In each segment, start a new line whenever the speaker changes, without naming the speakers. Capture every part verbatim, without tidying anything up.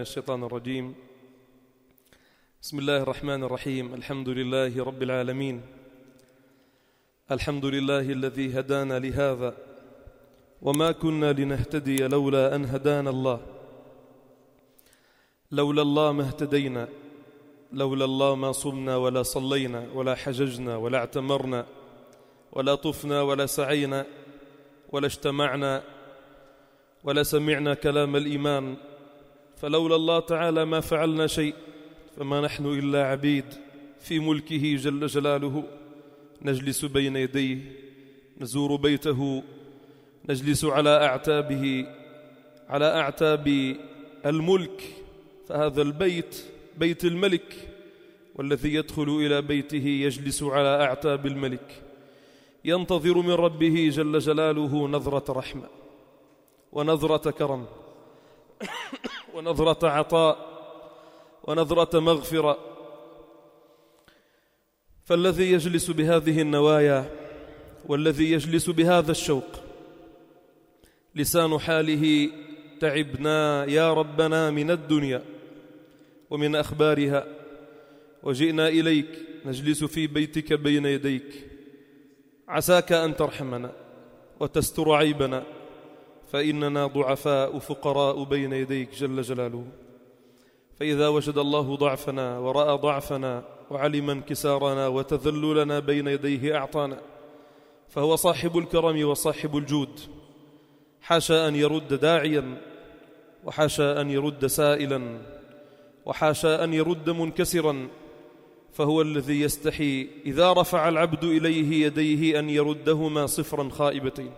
الشيطان الرجيم. بسم الله الرحمن الرحيم. الحمد لله رب العالمين، الحمد لله الذي هدانا لهذا وما كنا لنهتدي لولا أن هدانا الله، لولا الله ما اهتدينا، لولا الله ما صمنا ولا صلينا ولا حججنا ولا اعتمرنا ولا طفنا ولا سعينا ولا اجتمعنا ولا سمعنا كلام الإيمان، فلولا الله تعالى ما فعلنا شيء، فما نحن إلا عبيد في ملكه جل جلاله، نجلس بين يديه، نزور بيته، نجلس على أعتابه، على أعتاب الملك، فهذا البيت بيت الملك، والذي يدخل إلى بيته يجلس على أعتاب الملك، ينتظر من ربه جل جلاله نظرة رحمة ونظرة كرم ونظرة عطاء ونظرة مغفرة. فالذي يجلس بهذه النوايا والذي يجلس بهذا الشوق لسان حاله: تعبنا يا ربنا من الدنيا ومن أخبارها، وجئنا إليك نجلس في بيتك بين يديك، عساك أن ترحمنا وتستر عيبنا، فإننا ضعفاء فقراء بين يديك جل جلاله. فإذا وجد الله ضعفنا ورأى ضعفنا وعلم انكسارنا وتذللنا بين يديه أعطانا، فهو صاحب الكرم وصاحب الجود، حاشا أن يرد داعيا، وحاشا أن يرد سائلا، وحاشا أن يرد منكسرا، فهو الذي يستحي إذا رفع العبد إليه يديه أن يردهما صفرا خائبتين.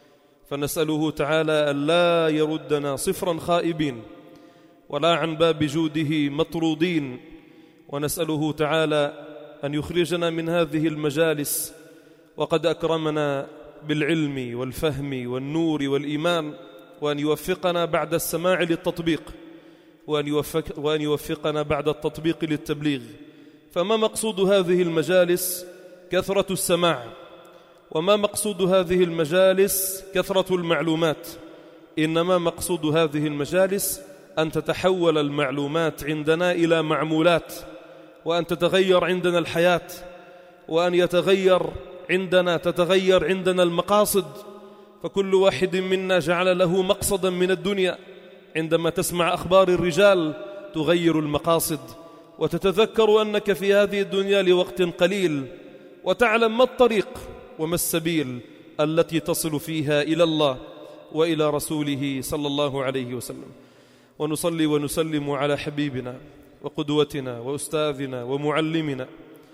فنسأله تعالى أن لا يردنا صفرا خائبين ولا عن باب جوده مطرودين، ونسأله تعالى أن يخرجنا من هذه المجالس وقد أكرمنا بالعلم والفهم والنور والإيمان، وأن يوفقنا بعد السماع للتطبيق، وأن, يوفق وأن يوفقنا بعد التطبيق للتبليغ. فما مقصود هذه المجالس كثرة السماع، وما مقصود هذه المجالس كثرة المعلومات، إنما مقصود هذه المجالس أن تتحول المعلومات عندنا إلى معمولات، وأن تتغير عندنا الحياة، وأن يتغير عندنا تتغير عندنا المقاصد. فكل واحد منا جعل له مقصدا من الدنيا، عندما تسمع أخبار الرجال تغير المقاصد، وتتذكر أنك في هذه الدنيا لوقت قليل، وتعلم ما الطريق وما السبيل التي تصل فيها إلى الله وإلى رسوله صلى الله عليه وسلم. ونصلي ونسلم على حبيبنا وقدوتنا وأستاذنا ومعلمنا،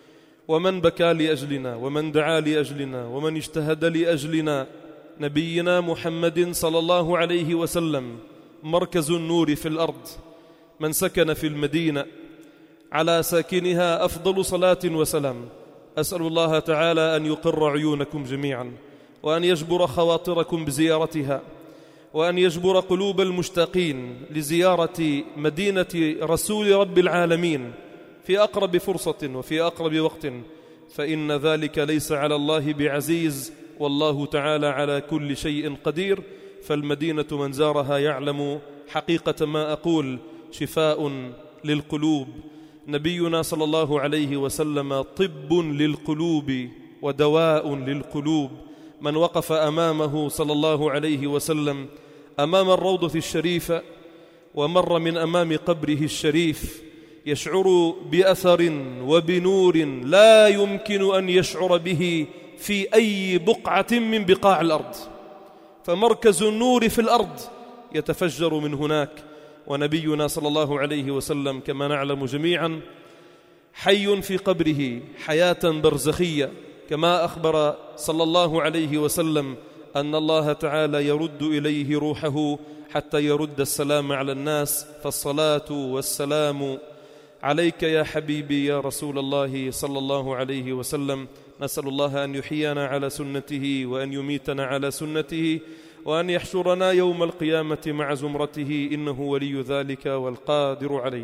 ومن بكى لأجلنا ومن دعا لأجلنا ومن اجتهد لأجلنا، نبينا محمد صلى الله عليه وسلم، مركز النور في الأرض، من سكن في المدينة، على ساكنها أفضل صلاة وسلام. أسأل الله تعالى أن يقر عيونكم جميعا، وأن يجبر خواطركم بزيارتها، وأن يجبر قلوب المشتاقين لزيارة مدينة رسول رب العالمين في أقرب فرصة وفي أقرب وقت، فإن ذلك ليس على الله بعزيز، والله تعالى على كل شيء قدير. فالمدينة من زارها يعلم حقيقة ما أقول، شفاء للقلوب. نبينا صلى الله عليه وسلم طب للقلوب ودواء للقلوب. من وقف أمامه صلى الله عليه وسلم أمام الروضة الشريفة ومر من أمام قبره الشريف يشعر بأثر وبنور لا يمكن أن يشعر به في أي بقعة من بقاع الأرض، فمركز النور في الأرض يتفجر من هناك. ونبينا صلى الله عليه وسلم كما نعلم جميعا حي في قبره حياة برزخية، كما أخبر صلى الله عليه وسلم أن الله تعالى يرد إليه روحه حتى يرد السلام على الناس. فالصلاة والسلام عليك يا حبيبي يا رسول الله صلى الله عليه وسلم. نسأل الله أن يحيينا على سنته وأن يميتنا على سنته، وأن يحشرنا يوم القيامة مع زمرته، إنه ولي ذلك والقادر عليه.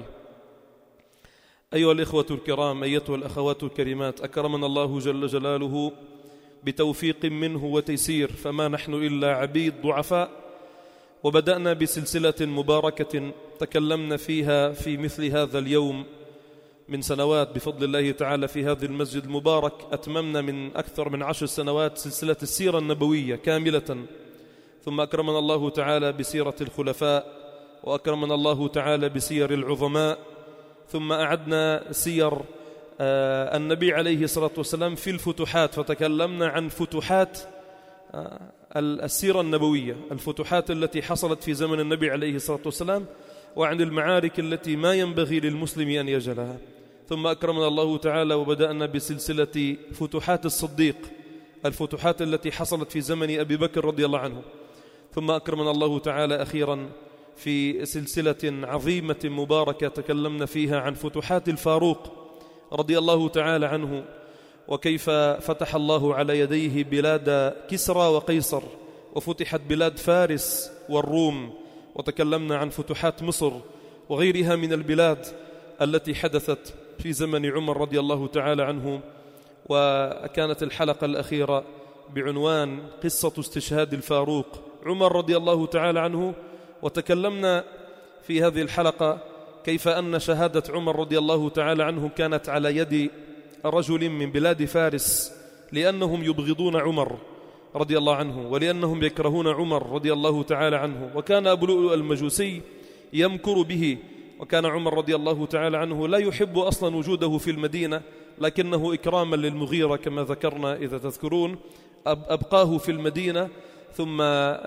أيها الإخوة الكرام، أيتها الأخوات الكريمات، أكرمنا الله جل جلاله بتوفيق منه وتيسير، فما نحن إلا عبيد ضعفاء، وبدأنا بسلسلة مباركة تكلمنا فيها في مثل هذا اليوم من سنوات بفضل الله تعالى في هذا المسجد المبارك. أتممنا من أكثر من عشر سنوات سلسلة السيرة النبوية كاملة، ثم أكرمنا الله تعالى بسيرة الخلفاء، وأكرمنا الله تعالى بسير العظماء، ثم أعدنا سير آه النبي عليه الصلاة والسلام في الفتوحات، فتكلمنا عن فتوحات آه السيرة النبوية، الفتوحات التي حصلت في زمن النبي عليه الصلاة والسلام، وعن المعارك التي ما ينبغي للمسلم أن يجهلها. ثم أكرمنا الله تعالى وبدأنا بسلسلة فتوحات الصديق، الفتوحات التي حصلت في زمن أبي بكر رضي الله عنه. ثم أكرمنا الله تعالى أخيرا في سلسلة عظيمة مباركة تكلمنا فيها عن فتوحات الفاروق رضي الله تعالى عنه، وكيف فتح الله على يديه بلاد كسرى وقيصر، وفتحت بلاد فارس والروم. وتكلمنا عن فتوحات مصر وغيرها من البلاد التي حدثت في زمن عمر رضي الله تعالى عنه. وكانت الحلقة الأخيرة بعنوان قصة استشهاد الفاروق عمر رضي الله تعالى عنه. وتكلمنا في هذه الحلقة كيف أن شهادة عمر رضي الله تعالى عنه كانت على يد رجل من بلاد فارس، لأنهم يبغضون عمر رضي الله عنه، ولأنهم يكرهون عمر رضي الله تعالى عنه. وكان أبو لؤلؤ المجوسي يمكر به، وكان عمر رضي الله تعالى عنه لا يحب أصلا وجوده في المدينة، لكنه إكراما للمغيرة كما ذكرنا إذا تذكرون أبقاه في المدينة، ثم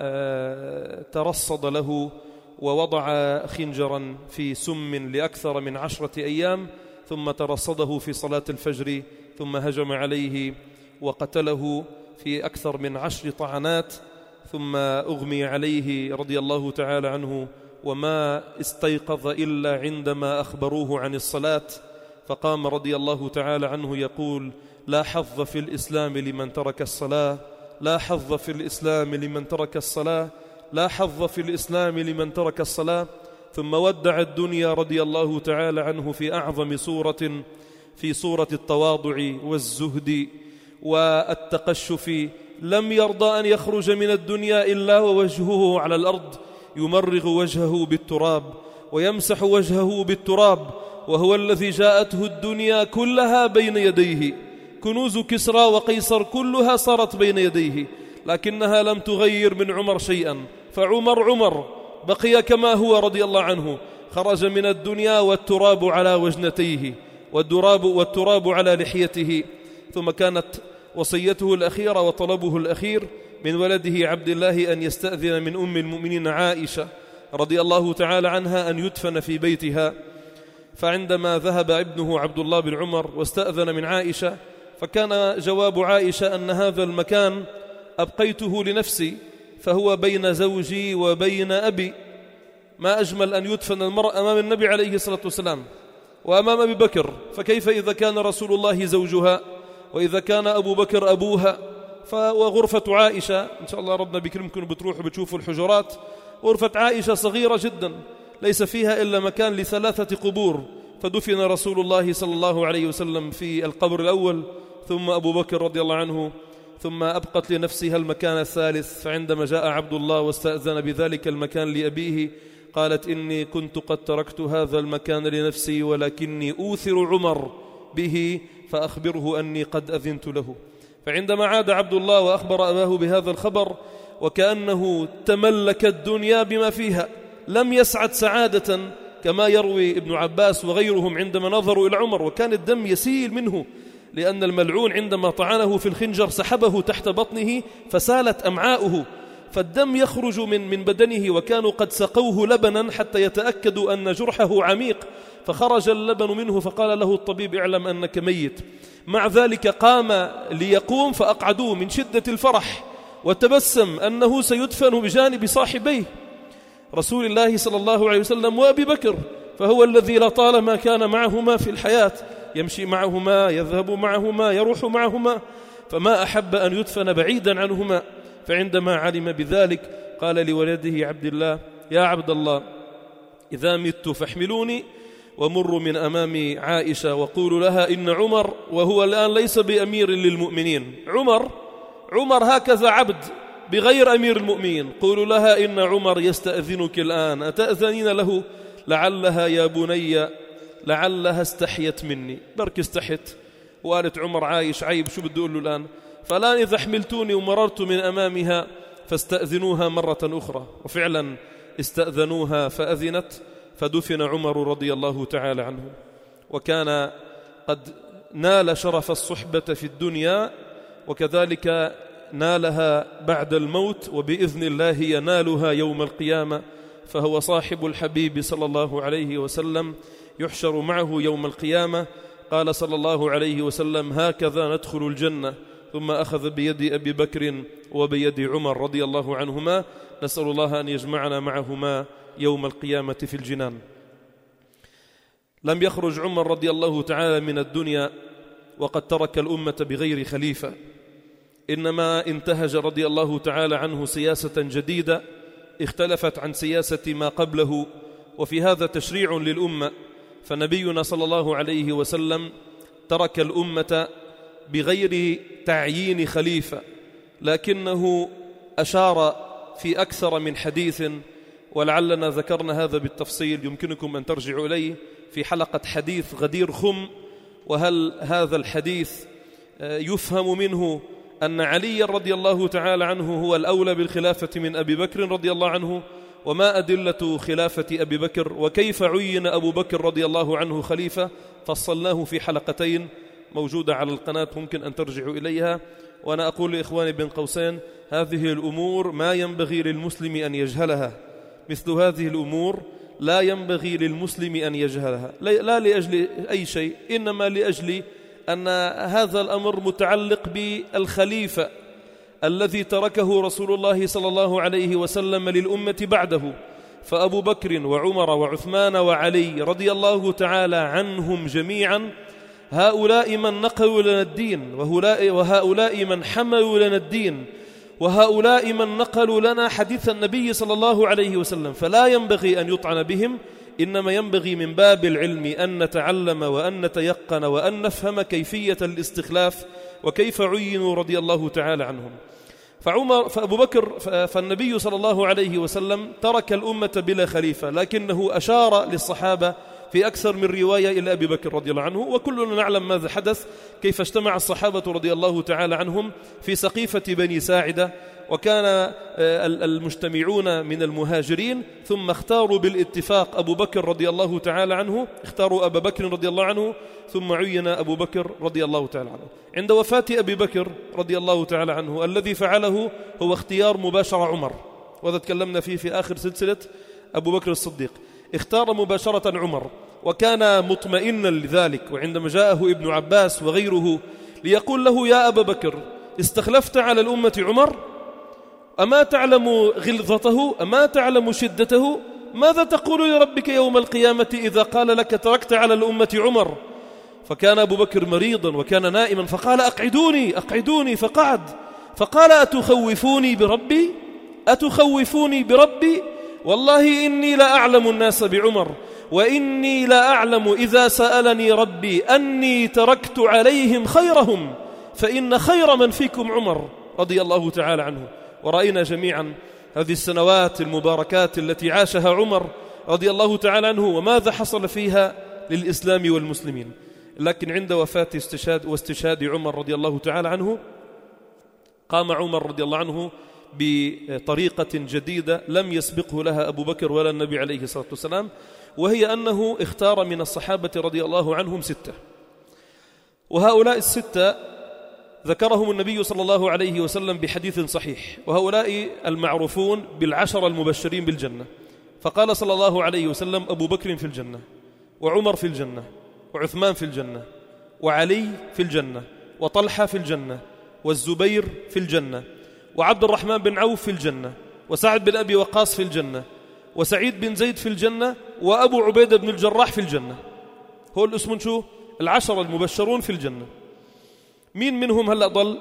ترصد له ووضع خنجرا في سم لأكثر من عشرة أيام، ثم ترصده في صلاة الفجر، ثم هجم عليه وقتله في أكثر من عشر طعنات، ثم أغمي عليه رضي الله تعالى عنه، وما استيقظ إلا عندما أخبروه عن الصلاة، فقام رضي الله تعالى عنه يقول: لا حظ في الإسلام لمن ترك الصلاة، لا حظ في الإسلام لمن ترك الصلاة، لا حظ في الإسلام لمن ترك الصلاة. ثم ودع الدنيا رضي الله تعالى عنه في أعظم صورة، في صورة التواضع والزهد والتقشف. لم يرضى أن يخرج من الدنيا إلا ووجهه على الأرض، يمرغ وجهه بالتراب ويمسح وجهه بالتراب، وهو الذي جاءته الدنيا كلها بين يديه. كنوز كسرى وقيصر كلها صارت بين يديه، لكنها لم تغير من عمر شيئا، فعمر عمر بقي كما هو رضي الله عنه. خرج من الدنيا والتراب على وجنتيه، والتراب, والتراب على لحيته. ثم كانت وصيته الأخيرة وطلبه الأخير من ولده عبد الله أن يستأذن من أم المؤمنين عائشة رضي الله تعالى عنها أن يدفن في بيتها. فعندما ذهب ابنه عبد الله بن عمر واستأذن من عائشة، فكان جواب عائشة أن هذا المكان أبقيته لنفسي، فهو بين زوجي وبين أبي. ما أجمل أن يدفن المرء أمام النبي عليه الصلاة والسلام وأمام أبي بكر، فكيف إذا كان رسول الله زوجها، وإذا كان أبو بكر أبوها؟ وغرفة عائشة إن شاء الله ربنا بكرمكم بتروحوا بتشوفوا الحجرات، غرفة عائشة صغيرة جدا ليس فيها إلا مكان لثلاثة قبور، فدفن رسول الله صلى الله عليه وسلم في القبر الأول، ثم أبو بكر رضي الله عنه، ثم أبقت لنفسها المكان الثالث. فعندما جاء عبد الله واستأذن بذلك المكان لأبيه، قالت: إني كنت قد تركت هذا المكان لنفسي، ولكني أوثر عمر به، فأخبره أني قد أذنت له. فعندما عاد عبد الله وأخبر أباه بهذا الخبر، وكأنه تملك الدنيا بما فيها، لم يسعد سعادة كما يروي ابن عباس وغيرهم عندما نظروا إلى عمر، وكان الدم يسيل منه، لأن الملعون عندما طعنه في الخنجر سحبه تحت بطنه فسالت أمعاؤه، فالدم يخرج من من بدنه، وكانوا قد سقوه لبنا حتى يتأكدوا أن جرحه عميق، فخرج اللبن منه، فقال له الطبيب: اعلم أنك ميت. مع ذلك قام ليقوم فأقعدوه من شدة الفرح، وتبسم أنه سيدفن بجانب صاحبيه رسول الله صلى الله عليه وسلم وأبي بكر، فهو الذي لطالما كان معهما في الحياة، يمشي معهما، يذهب معهما، يروح معهما، فما أحب أن يدفن بعيدا عنهما. فعندما علم بذلك قال لولده عبد الله: يا عبد الله، إذا مت فاحملوني ومروا من أمام عائشة وقولوا لها إن عمر، وهو الآن ليس بأمير للمؤمنين، عمر عمر هكذا عبد بغير أمير المؤمنين، قولوا لها إن عمر يستأذنك الآن أتأذنين له؟ لعلها يا بني لعلها استحيت مني، برك استحت وقالت عمر عايش عيب، شو بدي أقول له الآن؟ فالآن إذا حملتوني ومررت من أمامها فاستأذنوها مرة أخرى. وفعلا استأذنوها فأذنت، فدفن عمر رضي الله تعالى عنه، وكان قد نال شرف الصحبة في الدنيا، وكذلك نالها بعد الموت، وبإذن الله ينالها يوم القيامة، فهو صاحب الحبيب صلى الله عليه وسلم يحشر معه يوم القيامة. قال صلى الله عليه وسلم: هكذا ندخل الجنة. ثم أخذ بيد أبي بكر وبيد عمر رضي الله عنهما، نسأل الله أن يجمعنا معهما يوم القيامة في الجنان. لم يخرج عمر رضي الله تعالى من الدنيا وقد ترك الأمة بغير خليفة، إنما انتهج رضي الله تعالى عنه سياسة جديدة اختلفت عن سياسة ما قبله، وفي هذا تشريع للأمة. فنبينا صلى الله عليه وسلم ترك الأمة بغير تعيين خليفة، لكنه أشار في أكثر من حديث، ولعلنا ذكرنا هذا بالتفصيل، يمكنكم أن ترجعوا إليه في حلقة حديث غدير خم. وهل هذا الحديث يفهم منه أن علي رضي الله تعالى عنه هو الأولى بالخلافة من أبي بكر رضي الله عنه؟ وما أدلة خلافة أبي بكر؟ وكيف عين أبو بكر رضي الله عنه خليفة؟ فصلناه في حلقتين موجودة على القناة، ممكن أن ترجعوا إليها. وأنا أقول لإخواني بن قوسين: هذه الأمور ما ينبغي للمسلم أن يجهلها، مثل هذه الأمور لا ينبغي للمسلم أن يجهلها، لا لأجل أي شيء، إنما لأجل أن هذا الأمر متعلق بالخليفة الذي تركه رسول الله صلى الله عليه وسلم للأمة بعده. فأبو بكر وعمر وعثمان وعلي رضي الله تعالى عنهم جميعا، هؤلاء من نقلوا لنا الدين، وهؤلاء من حملوا لنا الدين، وهؤلاء من نقلوا لنا حديث النبي صلى الله عليه وسلم، فلا ينبغي أن يطعن بهم، إنما ينبغي من باب العلم أن نتعلم وأن نتيقن وأن نفهم كيفية الاستخلاف وكيف عينوا رضي الله تعالى عنهم. فعمر فأبو بكر فالنبي صلى الله عليه وسلم ترك الأمة بلا خليفة، لكنه أشار للصحابة في أكثر من رواية إلى أبي بكر رضي الله عنه. وكلنا نعلم ماذا حدث، كيف اجتمع الصحابة رضي الله تعالى عنهم في سقيفة بني ساعدة، وكان المجتمعون من المهاجرين، ثم اختاروا بالاتفاق أبو بكر رضي الله تعالى عنه، اختاروا أبا بكر رضي الله عنه، ثم عين أبو بكر رضي الله تعالى عنه. عند وفاة أبي بكر رضي الله تعالى عنه الذي فعله هو اختيار مباشر عمر، وهذا تكلمنا فيه في آخر سلسلة أبو بكر الصديق. اختار مباشرة عمر، وكان مطمئنا لذلك. وعندما جاءه ابن عباس وغيره ليقول له: يا أبا بكر، استخلفت على الأمة عمر، أما تعلم غلظته؟ أما تعلم شدته؟ ماذا تقول لربك يوم القيامة إذا قال لك تركت على الأمة عمر؟ فكان أبو بكر مريضا وكان نائما، فقال: أقعدوني أقعدوني، فقعد. فقال: أتخوفوني بربي أتخوفوني بربي والله إني لا أعلم الناس بعمر، وإني لا أعلم إذا سألني ربي أني تركت عليهم خيرهم، فإن خير من فيكم عمر رضي الله تعالى عنه. ورأينا جميعا هذه السنوات المباركات التي عاشها عمر رضي الله تعالى عنه، وماذا حصل فيها للإسلام والمسلمين. لكن عند وفاة استشهاد واستشهاد عمر رضي الله تعالى عنه، قام عمر رضي الله عنه بطريقة جديدة لم يسبقه لها أبو بكر ولا النبي عليه الصلاة والسلام، وهي أنه اختار من الصحابة رضي الله عنهم ستة، وهؤلاء الستة ذكرهم النبي صلى الله عليه وسلم بحديث صحيح، وهؤلاء المعروفون بالعشر المبشرين بالجنة. فقال صلى الله عليه وسلم: أبو بكر في الجنة، وعمر في الجنة، وعثمان في الجنة، وعلي في الجنة، وطلحة في الجنة، والزبير في الجنة، وعبد الرحمن بن عوف في الجنة، وسعد بن أبي وقاص في الجنة، وسعيد بن زيد في الجنة، وأبو عبيدة بن الجراح في الجنة. هو الاسم شو؟ العشر المبشرون في الجنة. مين منهم هلأ ضل؟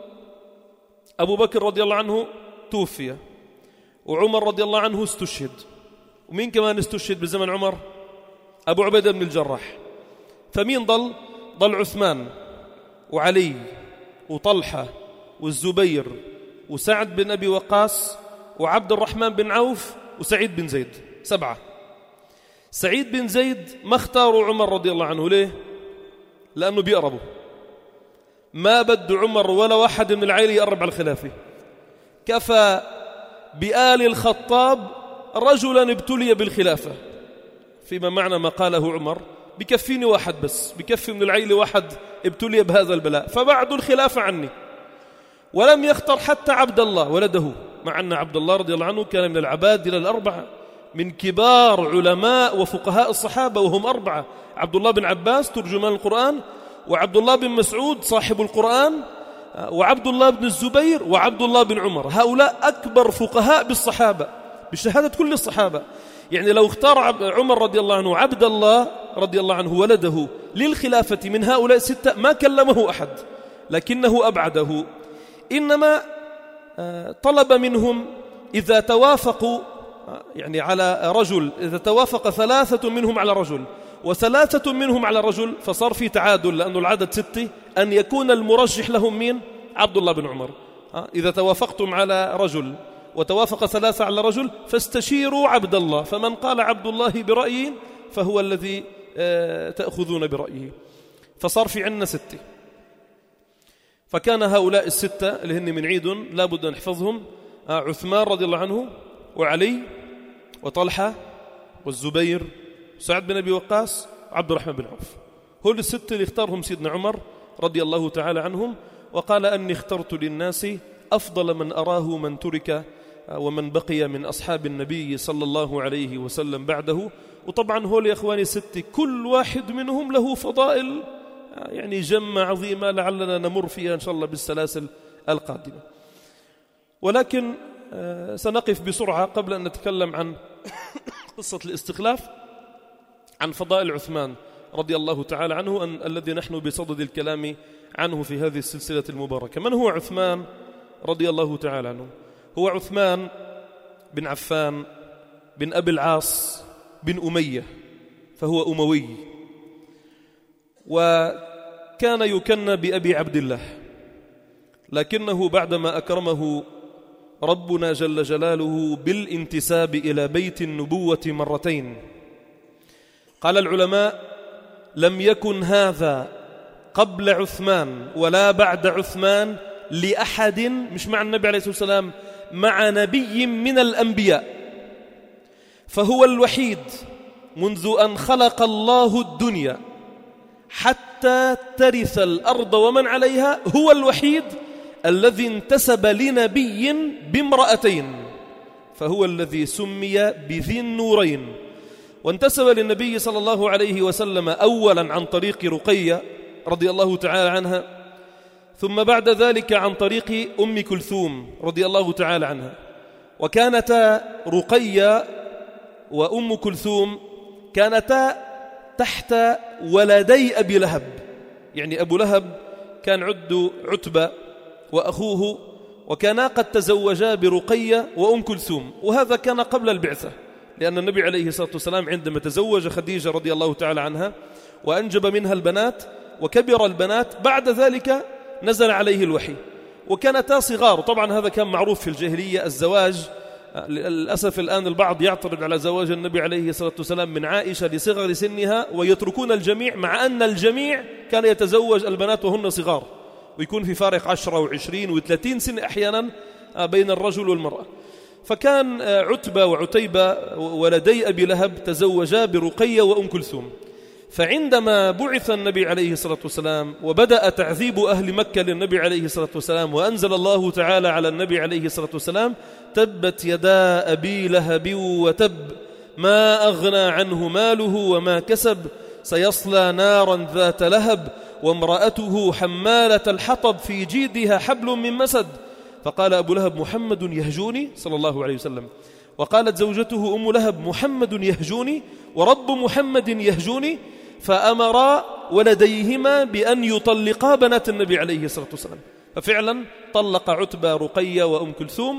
أبو بكر رضي الله عنه توفي، وعمر رضي الله عنه استشهد. ومين كمان استشهد بزمن عمر؟ أبو عبيدة بن الجراح. فمين ضل؟ ضل عثمان وعلي وطلحة والزبير وسعد بن أبي وقاص وعبد الرحمن بن عوف وسعيد بن زيد، سبعة. سعيد بن زيد ما اختاروا عمر رضي الله عنه، ليه؟ لأنه بيقربوا، ما بد عمر ولا واحد من العائلة يقرب على الخلافة. كفى بآل الخطاب رجلا ابتلي بالخلافة، فيما معنى ما قاله عمر، بكفيني واحد بس، بكفي من العائلة واحد ابتلي بهذا البلاء، فبعد الخلافة عني. ولم يختر حتى عبد الله ولده، مع أن عبد الله رضي الله عنه كان من العبادلة الأربعة، من كبار علماء وفقهاء الصحابة، وهم أربعة: عبد الله بن عباس ترجمان القرآن، وعبد الله بن مسعود صاحب القرآن، وعبد الله بن الزبير، وعبد الله بن عمر. هؤلاء أكبر فقهاء بالصحابة بشهادة كل الصحابة. يعني لو اختار عمر رضي الله عنه عبد الله رضي الله عنه ولده للخلافة من هؤلاء الستة ما كلمه أحد، لكنه أبعده. إنما طلب منهم إذا توافقوا يعني على رجل، إذا توافق ثلاثة منهم على رجل وثلاثة منهم على رجل فصار في تعادل، لأنه العدد ستة، أن يكون المرجح لهم مين؟ عبد الله بن عمر. إذا توافقتم على رجل وتوافق ثلاثة على رجل فاستشيروا عبد الله، فمن قال عبد الله برأيه فهو الذي تأخذون برأيه. فصار في عنا ستة. فكان هؤلاء الستة اللي هن من عيد لا بد أن نحفظهم: عثمان رضي الله عنه، وعلي، وطلحة، والزبير، وسعد بن أبي وقاص، وعبد الرحمن بن عوف. هول الستة اللي اختارهم سيدنا عمر رضي الله تعالى عنهم، وقال: أني اخترت للناس أفضل من أراه من ترك ومن بقي من أصحاب النبي صلى الله عليه وسلم بعده. وطبعا هول يا إخواني الستة كل واحد منهم له فضائل يعني جمة عظيمة لعلنا نمر فيها إن شاء الله بالسلاسل القادمة. ولكن سنقف بسرعة قبل أن نتكلم عن قصة الاستخلاف، عن فضائل عثمان رضي الله تعالى عنه، أن الذي نحن بصدد الكلام عنه في هذه السلسلة المباركة. من هو عثمان رضي الله تعالى عنه؟ هو عثمان بن عفان بن أبي العاص بن أمية، فهو أموي، وكان يكنى بأبي عبد الله، لكنه بعدما أكرمه ربنا جل جلاله بالانتساب إلى بيت النبوة مرتين، قال العلماء: لم يكن هذا قبل عثمان ولا بعد عثمان لأحد، مش مع النبي عليه الصلاة والسلام، مع نبي من الأنبياء، فهو الوحيد منذ أن خلق الله الدنيا حتى ترث الأرض ومن عليها، هو الوحيد الذي انتسب لنبي بامرأتين، فهو الذي سمي بذي النورين. وانتسب للنبي صلى الله عليه وسلم أولا عن طريق رقية رضي الله تعالى عنها، ثم بعد ذلك عن طريق أم كلثوم رضي الله تعالى عنها. وكانتا رقية وأم كلثوم كانتا تحت ولدي أبي لهب، يعني أبو لهب كان عد عتبة وأخوه، وكانا قد تزوجا برقية وأم كلثوم، وهذا كان قبل البعثة، لأن النبي عليه الصلاة والسلام عندما تزوج خديجة رضي الله تعالى عنها وأنجب منها البنات وكبر البنات، بعد ذلك نزل عليه الوحي، وكانتا صغار. طبعا هذا كان معروف في الجاهلية، الزواج للأسف الآن البعض يعترض على زواج النبي عليه الصلاة والسلام من عائشة لصغر سنها ويتركون الجميع، مع أن الجميع كان يتزوج البنات وهن صغار، ويكون في فارق عشرة وعشرين وثلاثين سنة أحيانا بين الرجل والمرأة. فكان عتبة وعتيبة ولدي أبي لهب تزوجا برقية وأم كلثوم. فعندما بعث النبي عليه الصلاة والسلام وبدأ تعذيب أهل مكة للنبي عليه الصلاة والسلام، وأنزل الله تعالى على النبي عليه الصلاة والسلام: تبت يدا أبي لهب وتب، ما أغنى عنه ماله وما كسب، سيصلى نارا ذات لهب، وامرأته حمالة الحطب في جيدها حبل من مسد. فقال أبو لهب: محمد يهجوني صلى الله عليه وسلم. وقالت زوجته أم لهب: محمد يهجوني ورب محمد يهجوني. فأمرا ولديهما بأن يطلقا بنات النبي عليه الصلاة والسلام. ففعلا طلق عتبة رقية وأم كلثوم،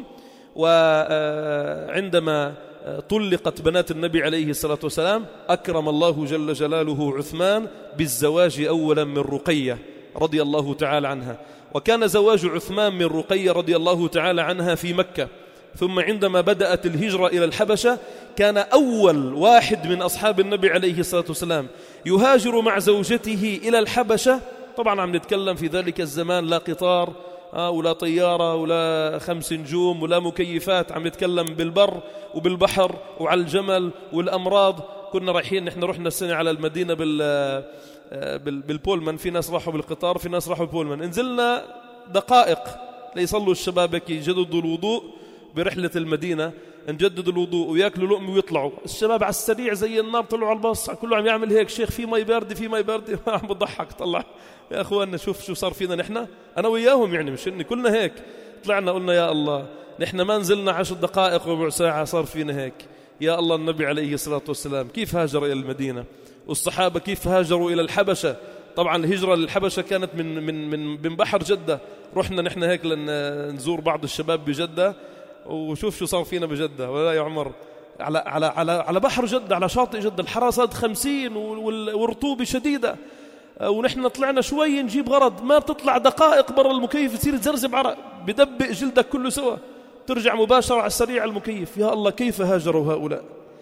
وعندما طلقت بنات النبي عليه الصلاة والسلام أكرم الله جل جلاله عثمان بالزواج أولا من رقية رضي الله تعالى عنها. وكان زواج عثمان من رقية رضي الله تعالى عنها في مكة، ثم عندما بدأت الهجرة إلى الحبشة كان أول واحد من أصحاب النبي عليه الصلاة والسلام يهاجر مع زوجته إلى الحبشة. طبعا عم نتكلم في ذلك الزمان لا قطار ولا طيارة ولا خمس نجوم ولا مكيفات، عم نتكلم بالبر وبالبحر وعلى الجمل والأمراض. كنا رايحين، نحن رحنا السنة على المدينة بال بالبولمان، في ناس راحوا بالقطار في ناس راحوا بالبولمان. نزلنا دقائق ليصلوا الشباب يجددوا الوضوء برحلة المدينة، نجدد الوضوء ويأكلوا لقمة ويطلعوا. الشباب على السريع زي النار طلعوا على الباص، كله عم يعمل هيك، شيخ في مي باردة في مي باردة عم بضحك. طلع يا أخواننا شوف شو صار فينا نحن، أنا وياهم يعني، مش إني كلنا هيك. طلعنا قلنا يا الله نحن ما نزلنا عشر دقائق ربع ساعة صار فينا هيك. يا الله النبي عليه الصلاة والسلام كيف هاجر إلى المدينة، والصحابة كيف هاجروا إلى الحبشة. طبعا الهجرة للحبشة كانت من من من من بحر جدة. رحنا نحن هيك لنزور بعض الشباب بجدة، وشوف شو صار فينا بجدة ولا يا عمر، على على على على بحر جدة، على شاطئ جدة، الحرارة صارت خمسين والرطوبة شديدة، ونحن طلعنا شوي نجيب غرض، ما بتطلع دقائق برا المكيف تصير تزرزب عرق، بدبق جلدك كله سوا، ترجع مباشرة على السريع المكيف. يا الله كيف هاجروا هؤلاء.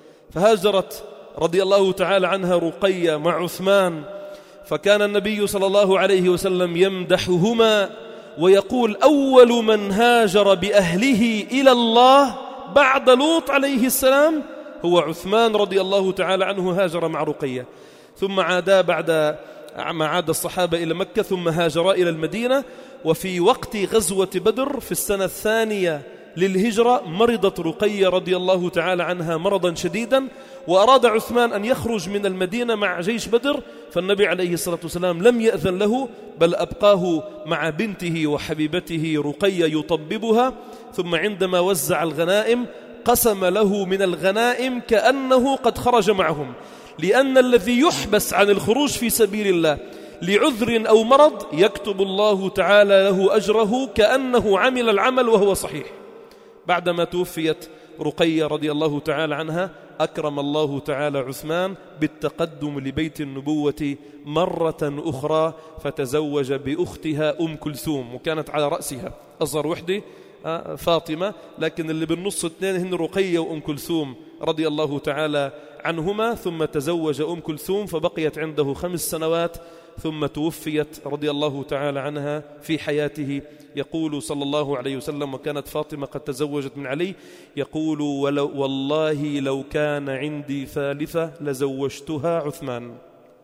فهاجرت رضي الله تعالى عنها رقية مع عثمان، فكان النبي صلى الله عليه وسلم يمدحهما ويقول أول من هاجر بأهله إلى الله بعد لوط عليه السلام هو عثمان رضي الله تعالى عنه، هاجر مع رقية. ثم عادا بعد ما عاد الصحابة إلى مكة ثم هاجرا إلى المدينة. وفي وقت غزوة بدر في السنة الثانية للهجرة مرضت رقية رضي الله تعالى عنها مرضا شديدا، وأراد عثمان أن يخرج من المدينة مع جيش بدر، فالنبي عليه الصلاة والسلام لم يأذن له، بل أبقاه مع بنته وحبيبته رقية يطببها. ثم عندما وزع الغنائم قسم له من الغنائم كأنه قد خرج معهم، لأن الذي يحبس عن الخروج في سبيل الله لعذر أو مرض يكتب الله تعالى له أجره كأنه عمل العمل وهو صحيح. بعدما توفيت رقية رضي الله تعالى عنها أكرم الله تعالى عثمان بالتقدم لبيت النبوة مرة أخرى، فتزوج بأختها أم كلثوم، وكانت على رأسها أصغر وحدة فاطمة، لكن اللي بالنص اثنين هن رقية وأم كلثوم رضي الله تعالى عنهما. ثم تزوج أم كلثوم فبقيت عنده خمس سنوات ثم توفيت رضي الله تعالى عنها في حياته. يقول صلى الله عليه وسلم وكانت فاطمة قد تزوجت من علي، يقول ولو والله لو كان عندي ثالثة لزوجتها عثمان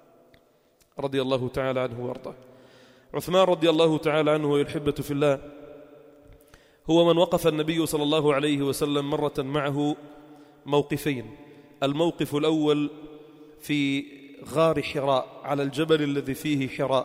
رضي الله تعالى عنه وارضاه. عثمان رضي الله تعالى عنه والحبة في الله هو من وقف النبي صلى الله عليه وسلم مرة معه موقفين. الموقف الأول في غار حراء على الجبل الذي فيه حراء،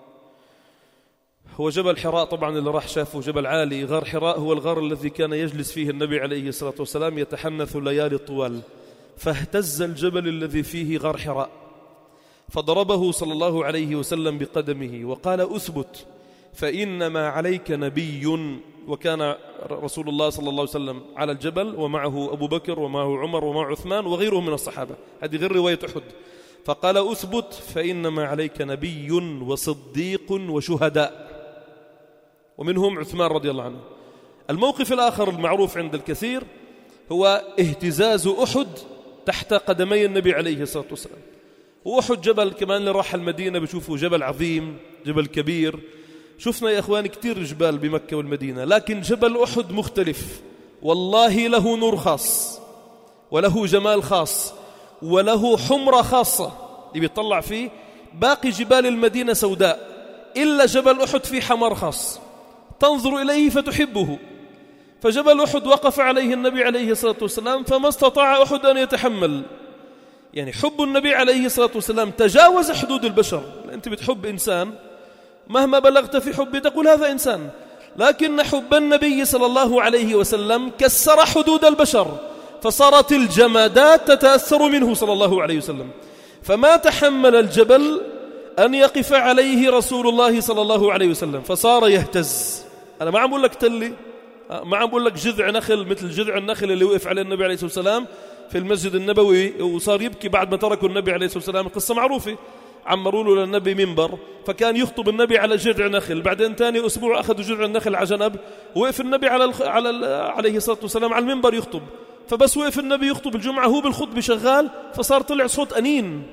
هو جبل حراء طبعا اللي راح شافه جبل عالي. غار حراء هو الغار الذي كان يجلس فيه النبي عليه الصلاة والسلام يتحنث ليالي طوال، فاهتز الجبل الذي فيه غار حراء، فضربه صلى الله عليه وسلم بقدمه وقال أثبت فإنما عليك نبي. وكان رسول الله صلى الله عليه وسلم على الجبل ومعه أبو بكر ومعه عمر ومعه عثمان وغيره من الصحابة، هذه غير رواية أحد. فقال أثبت فإنما عليك نبي وصديق وشهداء، ومنهم عثمان رضي الله عنه. الموقف الآخر المعروف عند الكثير هو اهتزاز أحد تحت قدمي النبي عليه الصلاة والسلام. وأحد جبل كمان اللي راح المدينة بشوفوا جبل عظيم، جبل كبير. شفنا يا إخواني كتير جبال بمكة والمدينة، لكن جبل أحد مختلف، والله له نور خاص وله جمال خاص وله حمرة خاصة اللي بيطلع فيه. باقي جبال المدينة سوداء إلا جبل أحد فيه حمر خاص تنظر إليه فتحبه. فجبل أحد وقف عليه النبي عليه الصلاة والسلام فما استطاع أحد أن يتحمل، يعني حب النبي عليه الصلاة والسلام تجاوز حدود البشر. أنت بتحب إنسان مهما بلغت في حبه تقول هذا إنسان، لكن حب النبي صلى الله عليه وسلم كسر حدود البشر، فصارت الجمادات تتأثر منه صلى الله عليه وسلم. فما تحمل الجبل أن يقف عليه رسول الله صلى الله عليه وسلم، فصار يهتز. أنا ما عم بقول لك تلي، ما عم بقول لك جذع نخل مثل جذع النخل اللي وقف عليه النبي عليه الصلاة والسلام في المسجد النبوي وصار يبكي بعد ما تركوا النبي عليه الصلاة والسلام، قصة معروفة. عمروا له للنبي منبر، فكان يخطب النبي على جذع نخل. بعدين ثاني أسبوع أخذوا جذع النخل على جنب، وقف النبي على الخ... على ال... عليه الصلاة والسلام على المنبر يخطب. فبس وقف النبي يخطب الجمعة هو بالخطبة شغال، فصار طلع صوت أنين.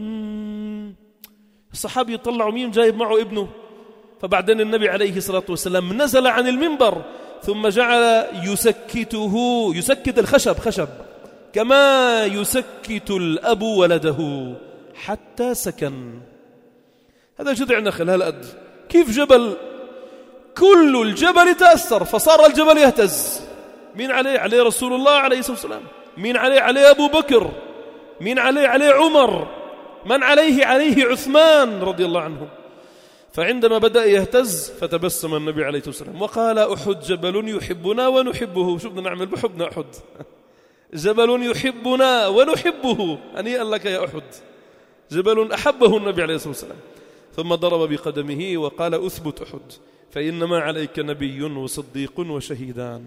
الصحابي يطلعوا مين جايب معه ابنه. فبعدين النبي عليه الصلاة والسلام نزل عن المنبر ثم جعل يسكته، يسكت الخشب خشب كما يسكت الأب ولده حتى سكن. هذا جذع نخل هالقد، كيف جبل كل الجبل تأثر فصار الجبل يهتز. مين عليه؟ عليه رسول الله عليه الصلاة والسلام. مين عليه؟ عليه أبو بكر. مين عليه؟ عليه عمر. من عليه؟ عليه عثمان رضي الله عنه. فعندما بدأ يهتز فتبسم النبي عليه الصلاة والسلام وقال: أحد جبل يحبنا ونحبه. شو بدنا نعمل؟ بحبنا أحد. جبل يحبنا ونحبه، هنيئا لك يا أحد. جبل أحبه النبي عليه الصلاة والسلام. ثم ضرب بقدمه وقال: أثبت أحد فإنما عليك نبي وصديق وشهيدان.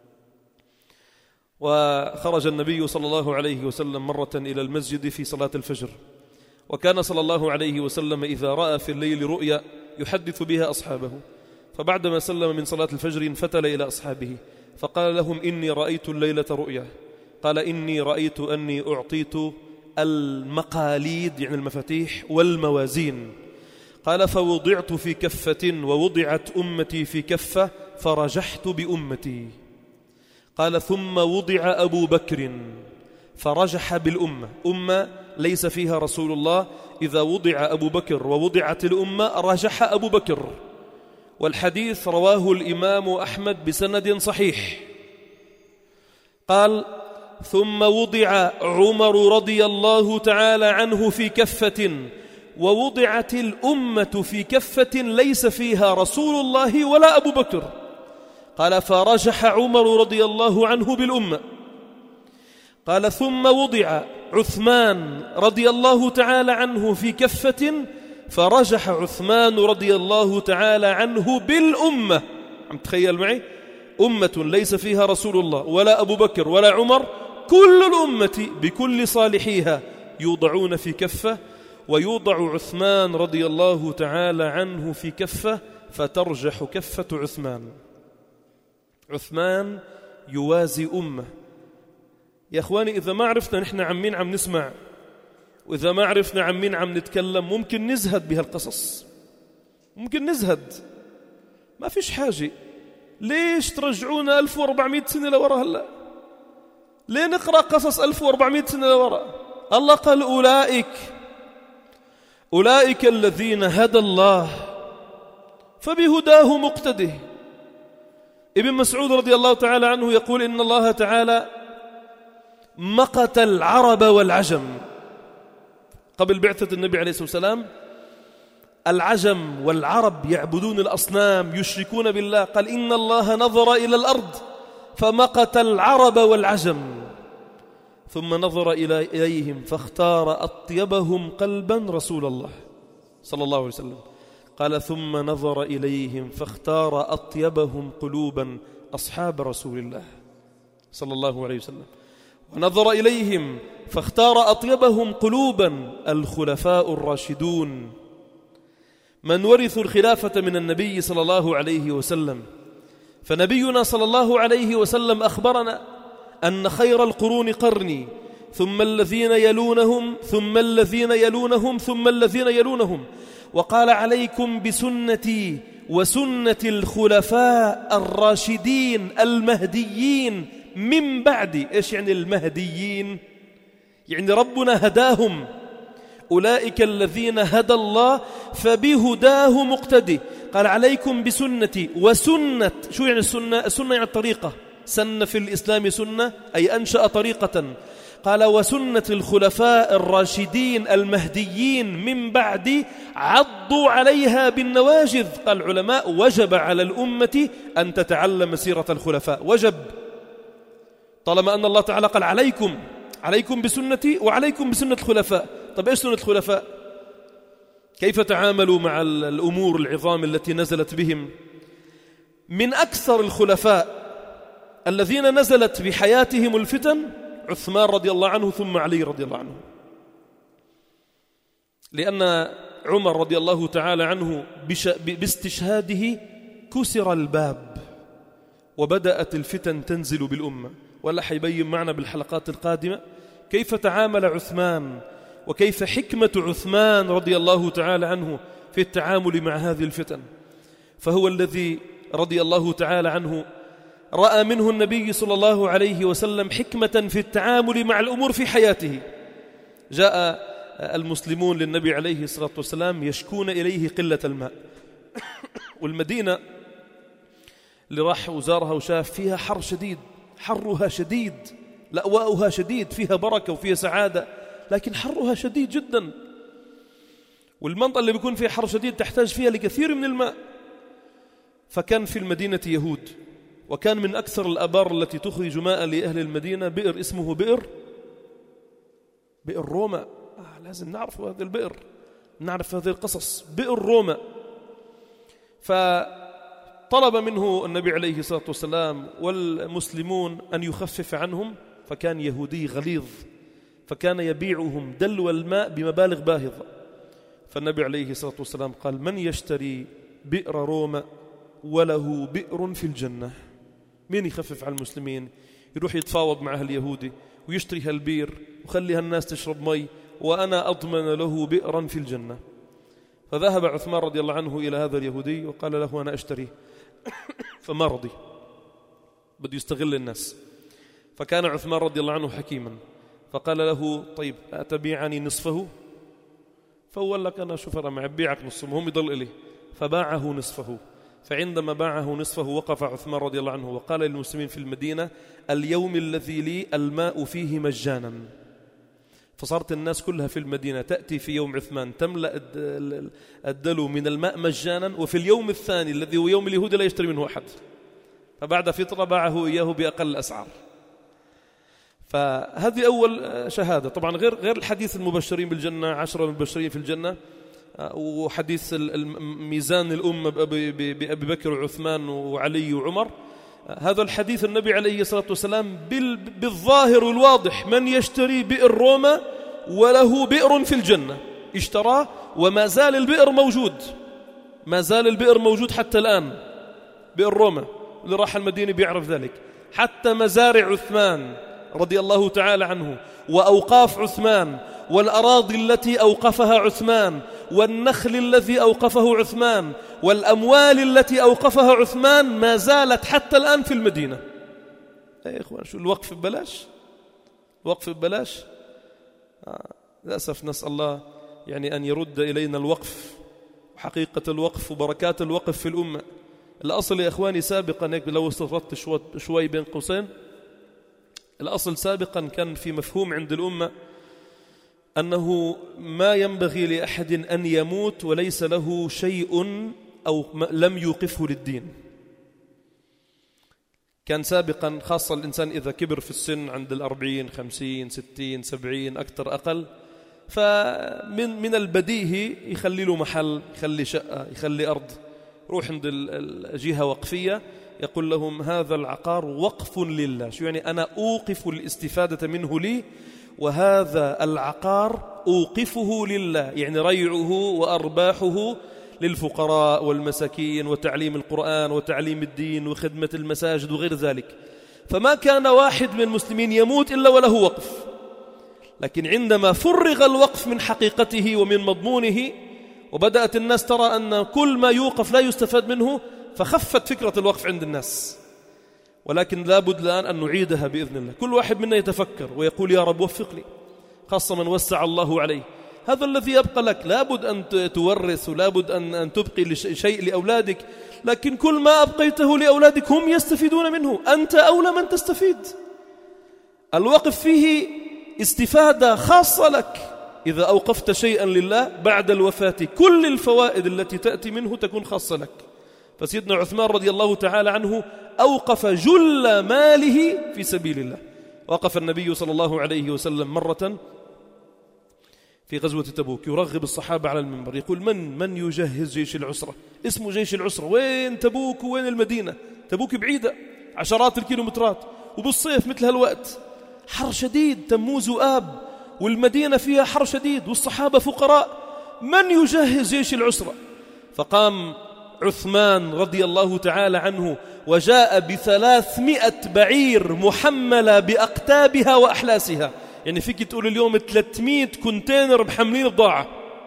وخرج النبي صلى الله عليه وسلم مرة إلى المسجد في صلاة الفجر، وكان صلى الله عليه وسلم إذا رأى في الليل رؤيا يحدث بها أصحابه. فبعدما سلم من صلاة الفجر انفتل إلى أصحابه فقال لهم: إني رأيت الليلة رؤيا. قال: إني رأيت أني أعطيت المقاليد يعني المفاتيح والموازين. قال: فوضعت في كفة ووضعت أمتي في كفة فرجحت بأمتي. قال: ثم وضع أبو بكر فرجح بالأمة، أمة ليس فيها رسول الله، إذا وضع أبو بكر ووضعت الأمة رجح أبو بكر. والحديث رواه الإمام أحمد بسند صحيح. قال: ثم وضع عمر رضي الله تعالى عنه في كفة ووضعت الأمة في كفة ليس فيها رسول الله ولا أبو بكر. قال: فرجح عمر رضي الله عنه بالأمة. قال: ثم وضع عثمان رضي الله تعالى عنه في كفة فرجح عثمان رضي الله تعالى عنه بالأمة. عم تخيل معي؟ أمة ليس فيها رسول الله ولا أبو بكر ولا عمر، كل الأمة بكل صالحيها يوضعون في كفة، ويوضع عثمان رضي الله تعالى عنه في كفة فترجح كفة عثمان. عثمان يوازي أمة. يا أخواني، إذا ما عرفنا نحن عن مين عم نسمع، وإذا ما عرفنا عن مين عم نتكلم، ممكن نزهد بهالقصص، ممكن نزهد. ما فيش حاجة. ليش ترجعونا ألف وأربعمائة سنة لورا هلأ؟ ليه نقرأ قصص ألف وأربعمائة سنة لورا؟ الله قال: أولئك أولئك الذين هدى الله فبهداه مقتده. ابن مسعود رضي الله تعالى عنه يقول: إن الله تعالى مقت العرب والعجم. قبل بعثة النبي عليه الصلاة والسلام العجم والعرب يعبدون الأصنام، يشركون بالله. قال: إن الله نظر إلى الأرض فمقت العرب والعجم، ثم نظر إليهم فاختار أطيبهم قلبا رسول الله صلى الله عليه وسلم. قال: ثم نظر إليهم فاختار أطيبهم قلوبا أصحاب رسول الله صلى الله عليه وسلم. ونظر إليهم فاختار أطيبهم قلوبا الخلفاء الراشدون من ورثوا الخلافة من النبي صلى الله عليه وسلم. فنبينا صلى الله عليه وسلم أخبرنا أن خير القرون قرني ثم الذين يلونهم ثم الذين يلونهم ثم الذين يلونهم، وقال: عليكم بسنتي وسنة الخلفاء الراشدين المهديين من بعدي. إيش يعني المهديين؟ يعني ربنا هداهم. أولئك الذين هدى الله فبهداه مقتدي. قال: عليكم بسنتي وسنة. شو يعني السنة؟ السنة يعني الطريقة. سن في الإسلام سنة أي أنشأ طريقة. قال: وسنة الخلفاء الراشدين المهديين من بعد عضوا عليها بالنواجذ. قال العلماء: وجب على الأمة أن تتعلم سيرة الخلفاء، وجب، طالما أن الله تعالى قال: عليكم عليكم بسنتي وعليكم بسنة الخلفاء. طب إيش سنة الخلفاء؟ كيف تعاملوا مع الأمور العظام التي نزلت بهم؟ من أكثر الخلفاء الذين نزلت بحياتهم الفتن عثمان رضي الله عنه ثم علي رضي الله عنه. لأن عمر رضي الله تعالى عنه باستشهاده كسر الباب وبدأت الفتن تنزل بالأمة، ولا حيبين معنا بالحلقات القادمة كيف تعامل عثمان وكيف حكمة عثمان رضي الله تعالى عنه في التعامل مع هذه الفتن. فهو الذي رضي الله تعالى عنه رأى منه النبي صلى الله عليه وسلم حكمة في التعامل مع الأمور في حياته. جاء المسلمون للنبي عليه الصلاة والسلام يشكون إليه قلة الماء، والمدينة اللي راح وزارها وشاف فيها حر شديد، حرها شديد، لأواؤها شديد، فيها بركة وفيها سعادة، لكن حرها شديد جدا. والمنطقة اللي بيكون فيها حر شديد تحتاج فيها لكثير من الماء. فكان في المدينة يهود، وكان من أكثر الأبار التي تخرج ماء لأهل المدينة بئر اسمه بئر بئر روما. آه لازم نعرف هذا البئر، نعرف هذه القصص، بئر روما. فطلب منه النبي عليه الصلاة والسلام والمسلمون أن يخفف عنهم، فكان يهودي غليظ، فكان يبيعهم دلو الماء بمبالغ باهظة. فالنبي عليه الصلاة والسلام قال: من يشتري بئر روما وله بئر في الجنة؟ مين يخفف على المسلمين، يروح يتفاوض مع اليهودي ويشتري هالبير وخليها الناس تشرب مي، وأنا أضمن له بئرا في الجنة. فذهب عثمان رضي الله عنه إلى هذا اليهودي وقال له: أنا أشتري. فما رضي، بده يستغل الناس. فكان عثمان رضي الله عنه حكيما، فقال له: طيب أتبيعني نصفه؟ فقال لك: أنا شوف أنا معبيعك نصفه، هم يضل إليه. فباعه نصفه. فعندما باعه نصفه وقف عثمان رضي الله عنه وقال للمسلمين في المدينة: اليوم الذي لي الماء فيه مجانا. فصارت الناس كلها في المدينة تأتي في يوم عثمان تملأ الدلو من الماء مجانا، وفي اليوم الثاني الذي هو يوم اليهود لا يشتري منه أحد. فبعد فترة باعه إياه بأقل الأسعار. فهذه أول شهادة. طبعا غير غير الحديث المبشرين بالجنة، عشرة المبشرين في الجنة، وحديث ميزان الأمة بأبي بكر وعثمان وعلي وعمر. هذا الحديث النبي عليه الصلاة والسلام بالظاهر والواضح: من يشتري بئر روما وله بئر في الجنة. اشتراه وما زال البئر موجود، ما زال البئر موجود حتى الآن. بئر روما اللي راح المدينة بيعرف ذلك. حتى مزارع عثمان رضي الله تعالى عنه وأوقاف عثمان والأراضي التي أوقفها عثمان والنخل الذي أوقفه عثمان والأموال التي أوقفها عثمان ما زالت حتى الآن في المدينة. يا إخوان، شو الوقف ببلاش؟ وقف ببلاش؟ آه. للأسف نسأل الله يعني أن يرد إلينا الوقف وحقيقة الوقف وبركات الوقف في الأمة. الأصل يا إخواني سابقا، لو استطردت شوي بين قوسين، الأصل سابقا كان في مفهوم عند الأمة أنه ما ينبغي لأحد أن يموت وليس له شيء أو لم يوقفه للدين. كان سابقا، خاصة الإنسان إذا كبر في السن عند الأربعين خمسين ستين سبعين أكثر أقل، فمن من البديهي يخلي له محل، يخلي شقة، يخلي أرض، روح عند الجهة وقفية يقول لهم: هذا العقار وقف لله. شو يعني؟ أنا أوقف الاستفادة منه لي، وهذا العقار أوقفه لله، يعني ريعه وأرباحه للفقراء والمساكين وتعليم القرآن وتعليم الدين وخدمة المساجد وغير ذلك. فما كان واحد من المسلمين يموت إلا وله وقف. لكن عندما فرغ الوقف من حقيقته ومن مضمونه وبدأت الناس ترى أن كل ما يوقف لا يستفاد منه، فخفت فكرة الوقف عند الناس. ولكن لابد الآن أن نعيدها بإذن الله. كل واحد منا يتفكر ويقول: يا رب وفقني، خاصة من وسع الله عليه. هذا الذي يبقى لك، لابد أن تورث ولابد أن تبقي شيء لأولادك، لكن كل ما أبقيته لأولادك هم يستفيدون منه، أنت أولى من تستفيد. الوقف فيه استفادة خاصة لك. إذا أوقفت شيئا لله بعد الوفاة كل الفوائد التي تأتي منه تكون خاصة لك. فسيدنا عثمان رضي الله تعالى عنه أوقف جل ماله في سبيل الله. وقف النبي صلى الله عليه وسلم مرة في غزوة تبوك يرغب الصحابة على المنبر، يقول: من من يجهز جيش العسرة؟ اسمه جيش العسرة. وين تبوك وين المدينة؟ تبوك بعيدة عشرات الكيلومترات، وبالصيف مثل هالوقت حر شديد، تموز وآب، والمدينة فيها حر شديد، والصحابة فقراء. من يجهز جيش العسرة؟ فقام عثمان رضي الله تعالى عنه وجاء بثلاثمائة بعير محملة بأقتابها وأحلاسها، يعني فيك تقول اليوم ثلاثمائة كونتينر محملين بضاعة.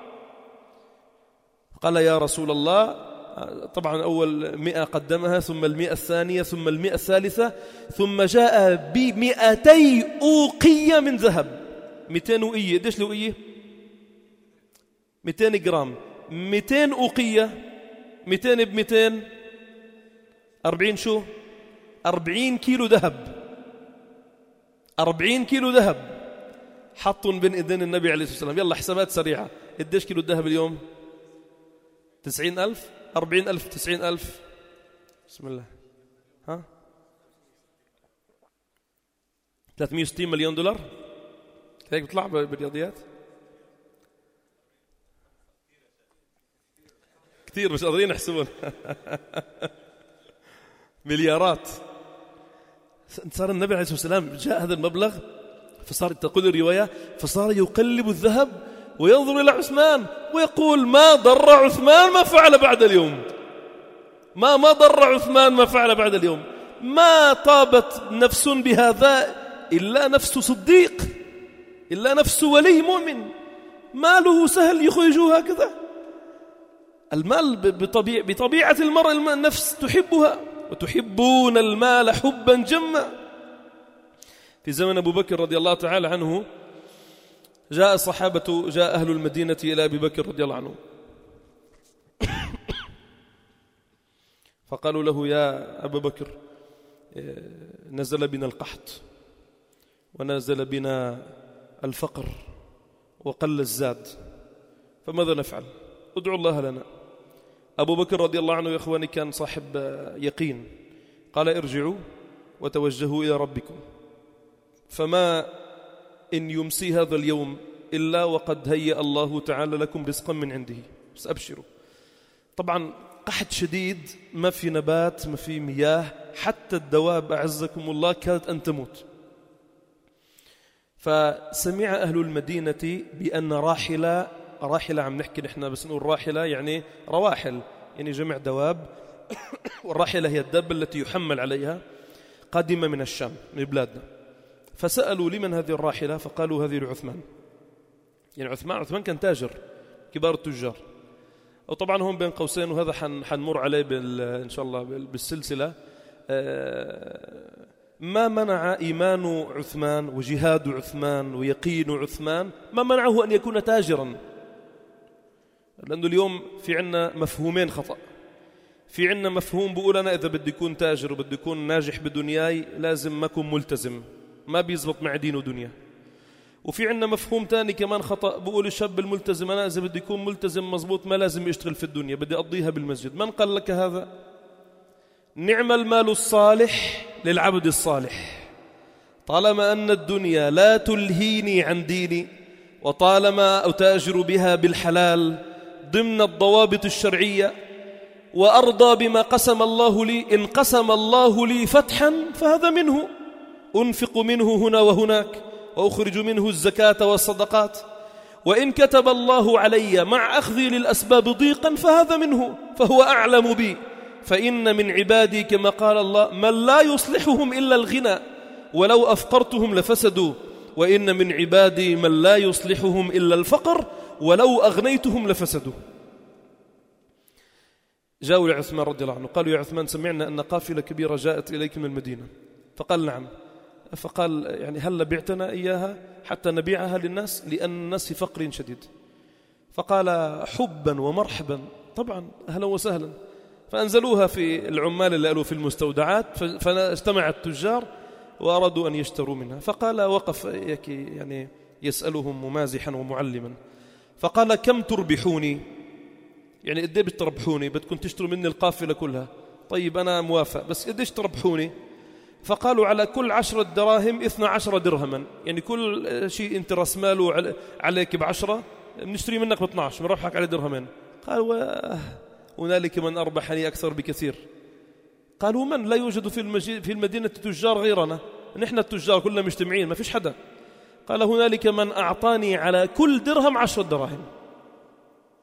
قال يا رسول الله، طبعا أول مئة قدمها، ثم المئة الثانية، ثم المئة الثالثة، ثم جاء بمئتي أوقية من ذهب. مئتين أوقية، قديش الأوقية؟ مئتين جرام. مئتين أوقية، مئتين بمئتين، أربعين شو؟ أربعين كيلو ذهب. أربعين كيلو ذهب حطوا بين إيدين النبي عليه الصلاة والسلام. يلا حسابات سريعة، قديش كيلو الذهب اليوم؟ تسعين ألف، أربعين ألف، تسعين ألف، بسم الله، ها ثلاثمائة وستين مليون دولار. هيك بيطلع بالرياضيات كثير، مش قادرين يحسبون. مليارات. صار النبي عليه الصلاة والسلام جاء هذا المبلغ، فصار تقول الرواية فصار يقلب الذهب وينظر إلى عثمان ويقول ما ضر عثمان ما فعل بعد اليوم، ما ما ضر عثمان ما فعل بعد اليوم، ما طابت نفس بهذا إلا نفس صديق، إلا نفس ولي مؤمن. ماله سهل يخرجه هكذا. المال بطبيعة, بطبيعة المرء النفس تحبها، وتحبون المال حبا جما. في زمن أبو بكر رضي الله تعالى عنه جاء الصحابة، جاء أهل المدينة إلى أبي بكر رضي الله عنه فقالوا له يا أبا بكر نزل بنا القحط ونزل بنا الفقر وقل الزاد، فماذا نفعل؟ ادعوا الله لنا. أبو بكر رضي الله عنه يا إخواني كان صاحب يقين، قال ارجعوا وتوجهوا إلى ربكم، فما إن يمسي هذا اليوم إلا وقد هيأ الله تعالى لكم رزقا من عنده، بس أبشروا. طبعا قحط شديد، ما في نبات، ما في مياه، حتى الدواب أعزكم الله كانت أن تموت. فسمع أهل المدينة بأن راحلة راحلة عم نحكي نحن بس نقول راحلة يعني رواحل، يعني جمع دواب، والراحلة هي الدابة التي يحمل عليها، قادمة من الشام من بلادنا. فسألوا لمن هذه الراحلة؟ فقالوا هذه لعثمان. يعني عثمان عثمان كان تاجر كبار التجار، وطبعا هم بين قوسين، وهذا حنمر عليه إن شاء الله بالسلسلة. ما منع إيمان عثمان وجهاد عثمان ويقين عثمان ما منعه أن يكون تاجرا، لأنه اليوم في عنا مفهومين خطأ. في عنا مفهوم بقول أنا إذا بدي يكون تاجر وبدي يكون ناجح بدنياي لازم ما أكون ملتزم، ما بيزبط مع دين ودنيا. وفي عنا مفهوم تاني كمان خطأ، بقول الشاب الملتزم أنا إذا بدي يكون ملتزم مزبوط ما لازم يشتغل في الدنيا، بدي أقضيها بالمسجد. من قال لك هذا؟ نعم المال الصالح للعبد الصالح، طالما أن الدنيا لا تلهيني عن ديني، وطالما أتاجر بها بالحلال ضمن الضوابط الشرعية، وأرضى بما قسم الله لي. إن قسم الله لي فتحا فهذا منه، أنفق منه هنا وهناك، وأخرج منه الزكاة والصدقات. وإن كتب الله علي مع أخذي للأسباب ضيقا فهذا منه، فهو أعلم بي. فإن من عبادي كما قال الله من لا يصلحهم إلا الغنى ولو أفقرتهم لفسدوا، وإن من عبادي من لا يصلحهم إلا الفقر ولو أغنيتهم لفسدوا. جاءوا لعثمان رضي الله عنه قالوا يا عثمان سمعنا أن قافلة كبيرة جاءت إليك من المدينة. فقال نعم. فقال يعني هل بعتنا إياها حتى نبيعها للناس لأن الناس في فقر شديد؟ فقال حبا ومرحبا، طبعا أهلا وسهلا. فأنزلوها في العمال اللي قالوا في المستودعات، فاجتمع التجار وأرادوا أن يشتروا منها. فقال وقف يعني يسألهم ممازحا ومعلما، فقال كم تربحوني؟ يعني قد ايه بتربحوني؟ بدكم تشتروا مني القافلة كلها؟ طيب أنا موافق، بس قديش تربحوني؟ فقالوا على كل عشرة دراهم اثنى عشر درهما، يعني كل شيء انت راس ماله عليك بعشرة بنشتري منك باثنى عشر، بنربحك على درهمين. قالوا هنالك من أربحني أكثر بكثير. قالوا من؟ لا يوجد في في المدينة تجار غيرنا، نحن التجار كلنا مجتمعين ما فيش حدا. قال هنالك من أعطاني على كل درهم عشرة دراهم.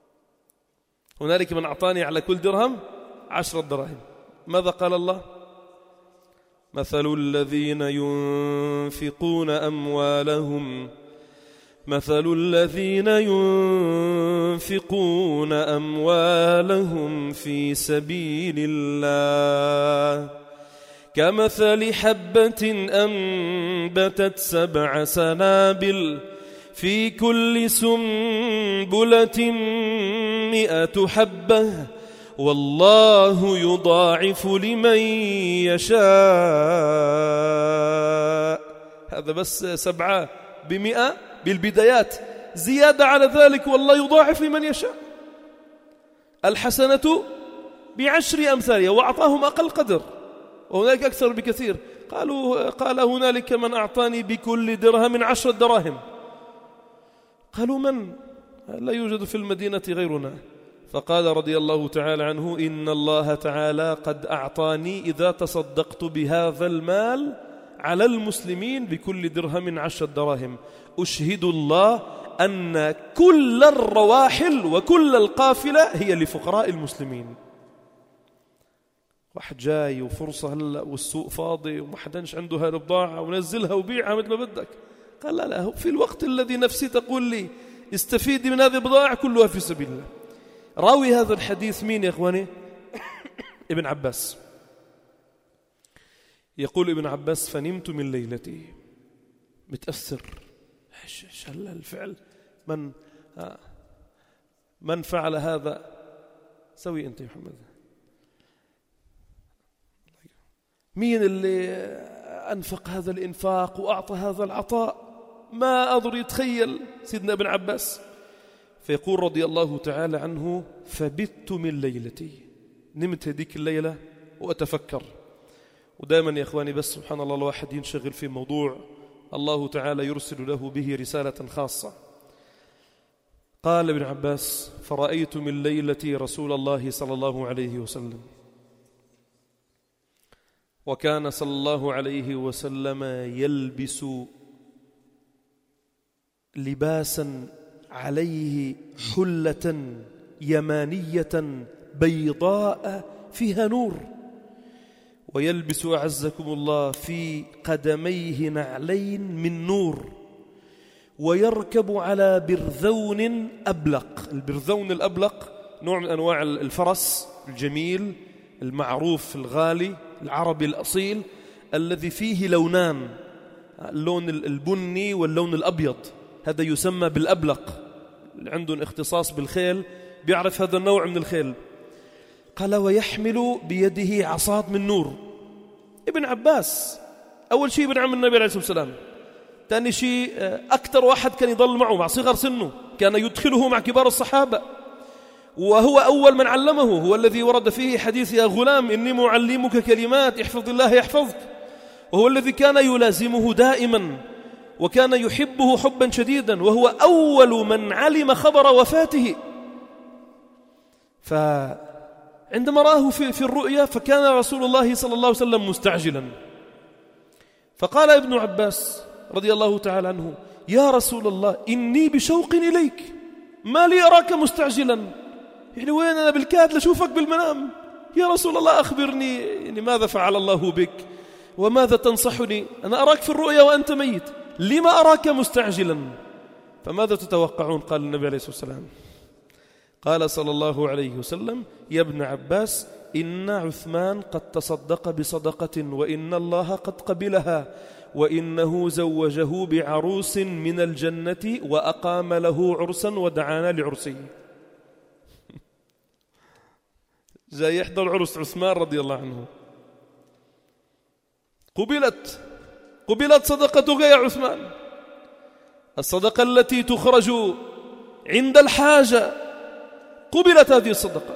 هنالك من أعطاني على كل درهم عشرة دراهم. ماذا قال الله؟ مثل الذين ينفقون أموالهم مثل الذين ينفقون أموالهم في سبيل الله كمثل حبة أنبتت سبع سنابل في كل سنبلة مئة حبة والله يضاعف لمن يشاء. هذا بس سبعة بمئة بالبدايات، زيادة على ذلك والله يضاعف لمن يشاء. الحسنة بعشر أمثالها، وأعطاهم أقل قدر وهناك أكثر بكثير. قالوا قال هنالك من أعطاني بكل درهم عشر دراهم. قالوا من؟ لا يوجد في المدينة غيرنا. فقال رضي الله تعالى عنه إن الله تعالى قد أعطاني إذا تصدقت بهذا المال على المسلمين بكل درهم عشر دراهم أشهد الله أن كل الرواحل وكل القافلة هي لفقراء المسلمين. واحد جاي وفرصة هلا والسوق فاضي وما حدنش عنده هاي البضاعة ونزلها وبيعها مثل ما بدك. قال لا لا، في الوقت الذي نفسي تقول لي استفيدي من هذه البضاعة كلها في سبيل الله. راوي هذا الحديث مين يا إخواني؟ ابن عباس. يقول ابن عباس فنمت من ليلتي متأثر. ايش هلا الفعل؟ من من فعل هذا؟ سوي أنت يا محمد. مين اللي أنفق هذا الإنفاق وأعطى هذا العطاء؟ ما أقدر يتخيل سيدنا ابن عباس. فيقول رضي الله تعالى عنه فبت من ليلتي، نمت هذيك الليلة وأتفكر. ودائما يا إخواني بس سبحان الله الواحد ينشغل في موضوع الله تعالى يرسل له به رسالة خاصة. قال ابن عباس فرأيت من ليلتي رسول الله صلى الله عليه وسلم، وكان صلى الله عليه وسلم يلبس لباسا عليه حلة يمانية بيضاء فيها نور، ويلبس أعزكم الله في قدميه نعلين من نور، ويركب على برذون أبلق. البرذون الأبلق نوع من أنواع الفرس الجميل المعروف الغالي العربي الأصيل الذي فيه لونان، اللون البني واللون الأبيض، هذا يسمى بالأبلق. اللي عندهم اختصاص بالخيل بيعرف هذا النوع من الخيل. قال ويحمل بيده عصاد من نور. ابن عباس أول شيء ابن عم النبي عليه الصلاة والسلام، ثاني شيء أكثر واحد كان يضل معه مع صغر سنه، كان يدخله مع كبار الصحابة، وهو أول من علمه، هو الذي ورد فيه حديث يا غلام إني معلمك كلمات احفظ الله يحفظك، وهو الذي كان يلازمه دائما وكان يحبه حبا شديدا، وهو أول من علم خبر وفاته. فعندما رآه في, في الرؤيا فكان رسول الله صلى الله عليه وسلم مستعجلا، فقال ابن عباس رضي الله تعالى عنه يا رسول الله إني بشوق إليك، ما لي أراك مستعجلا؟ يعني وين أنا بالكاد لشوفك بالمنام؟ يا رسول الله أخبرني يعني ماذا فعل الله بك وماذا تنصحني؟ أنا أراك في الرؤيا وأنت ميت، لما أراك مستعجلا؟ فماذا تتوقعون؟ قال النبي عليه الصلاة والسلام، قال صلى الله عليه وسلم يا ابن عباس إن عثمان قد تصدق بصدقة وإن الله قد قبلها، وإنه زوجه بعروس من الجنة وأقام له عرسا ودعانا لعرسه. جاي يحضر عرس عثمان رضي الله عنه. قبلت قبلت صدقتك يا عثمان، الصدقة التي تخرج عند الحاجة، قبلت هذه الصدقة.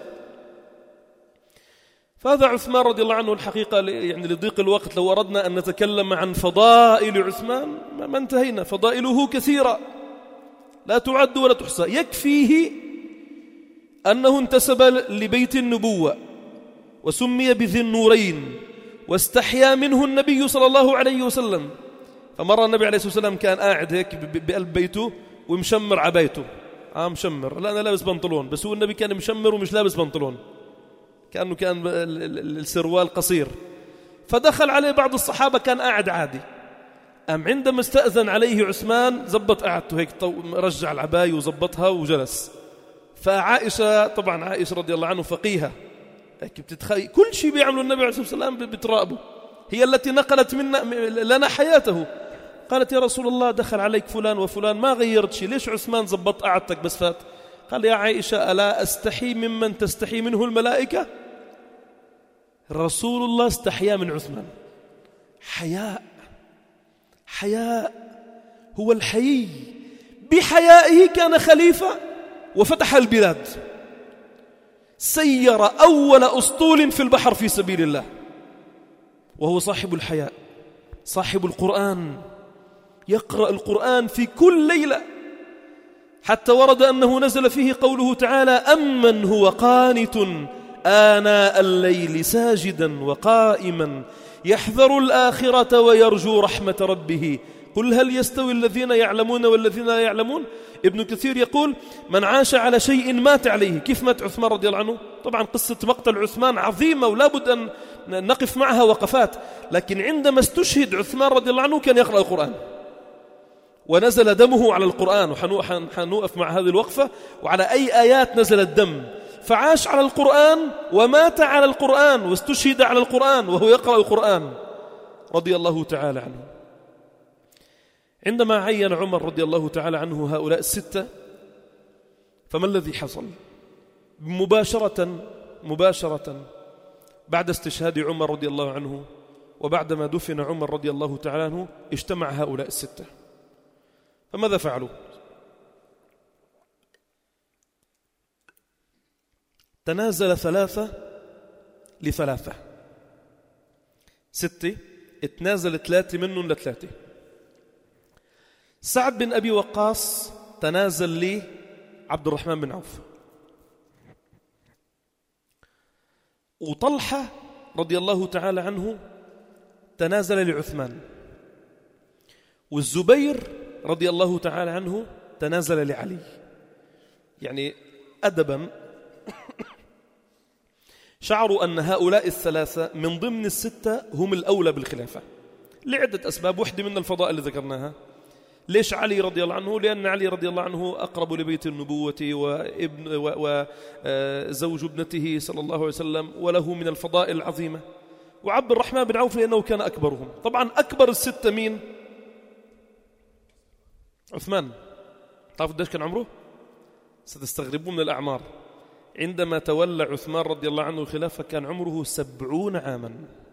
فهذا عثمان رضي الله عنه الحقيقة يعني لضيق الوقت لو أردنا أن نتكلم عن فضائل عثمان ما انتهينا، فضائله كثيرة لا تعد ولا تحصى. يكفيه أنه انتسب لبيت النبوة وسمي بذي النورين واستحيا منه النبي صلى الله عليه وسلم. فمرة النبي عليه الصلاة والسلام كان قاعد هيك بقلب بيته ومشمر عبايته آه مشمر، لا أنا لابس بنطلون، بس هو النبي كان مشمر ومش لابس بنطلون، كأنه كان السروال قصير. فدخل عليه بعض الصحابة كان قاعد عادي، أم عندما استأذن عليه عثمان زبط قعدته هيك، رجع العباية وزبطها وجلس. فعائشة طبعا عائشة رضي الله عنه فقيهة، هيك بتتخيل كل شيء بيعمله النبي عليه الصلاة والسلام بتراقبه، هي التي نقلت منا لنا حياته. قالت يا رسول الله دخل عليك فلان وفلان ما غيرت شيء، ليش عثمان زبط قعدتك بس فات؟ قال يا عائشة ألا أستحي ممن تستحي منه الملائكة؟ رسول الله استحيا من عثمان. حياء، حياء، هو الحيي بحيائه كان خليفة وفتح البلاد، سير أول أسطول في البحر في سبيل الله، وهو صاحب الحياء، صاحب القرآن، يقرأ القرآن في كل ليلة، حتى ورد أنه نزل فيه قوله تعالى أمن هو قانت آناء الليل ساجدا وقائما يحذر الآخرة ويرجو رحمة ربه قل هل يستوي الذين يعلمون والذين لا يعلمون. ابن كثير يقول من عاش على شيء مات عليه. كيف مات عثمان رضي الله عنه؟ طبعا قصة مقتل عثمان عظيمة ولا بد أن نقف معها وقفات، لكن عندما استشهد عثمان رضي الله عنه كان يقرأ القرآن ونزل دمه على القرآن، وحنوقف مع هذه الوقفة وعلى أي آيات نزل الدم. فعاش على القرآن ومات على القرآن واستشهد على القرآن وهو يقرأ القرآن رضي الله تعالى عنه. عندما عين عمر رضي الله تعالى عنه هؤلاء الستة، فما الذي حصل؟ مباشرة مباشرة بعد استشهاد عمر رضي الله عنه وبعدما دفن عمر رضي الله تعالى عنه اجتمع هؤلاء الستة. فماذا فعلوا؟ تنازل ثلاثة لثلاثة، ستة اتنازل ثلاثة منهم لثلاثة. سعد بن أبي وقاص تنازل لي عبد الرحمن بن عوف، وطلحة رضي الله تعالى عنه تنازل لعثمان، والزبير رضي الله تعالى عنه تنازل لعلي. يعني أدبا شعروا أن هؤلاء الثلاثة من ضمن الستة هم الأولى بالخلافة لعدة أسباب، واحدة من الفضائل اللي ذكرناها. ليش علي رضي الله عنه؟ لأن علي رضي الله عنه أقرب لبيت النبوة وابن وزوج ابنته صلى الله عليه وسلم، وله من الفضائل العظيمة. وعبد الرحمن بن عوف لأنه كان أكبرهم. طبعا أكبر الستة مين؟ عثمان. تعرفوا قديش كان عمره؟ ستستغربون من الأعمار. عندما تولى عثمان رضي الله عنه الخلافة كان عمره سبعون عاما،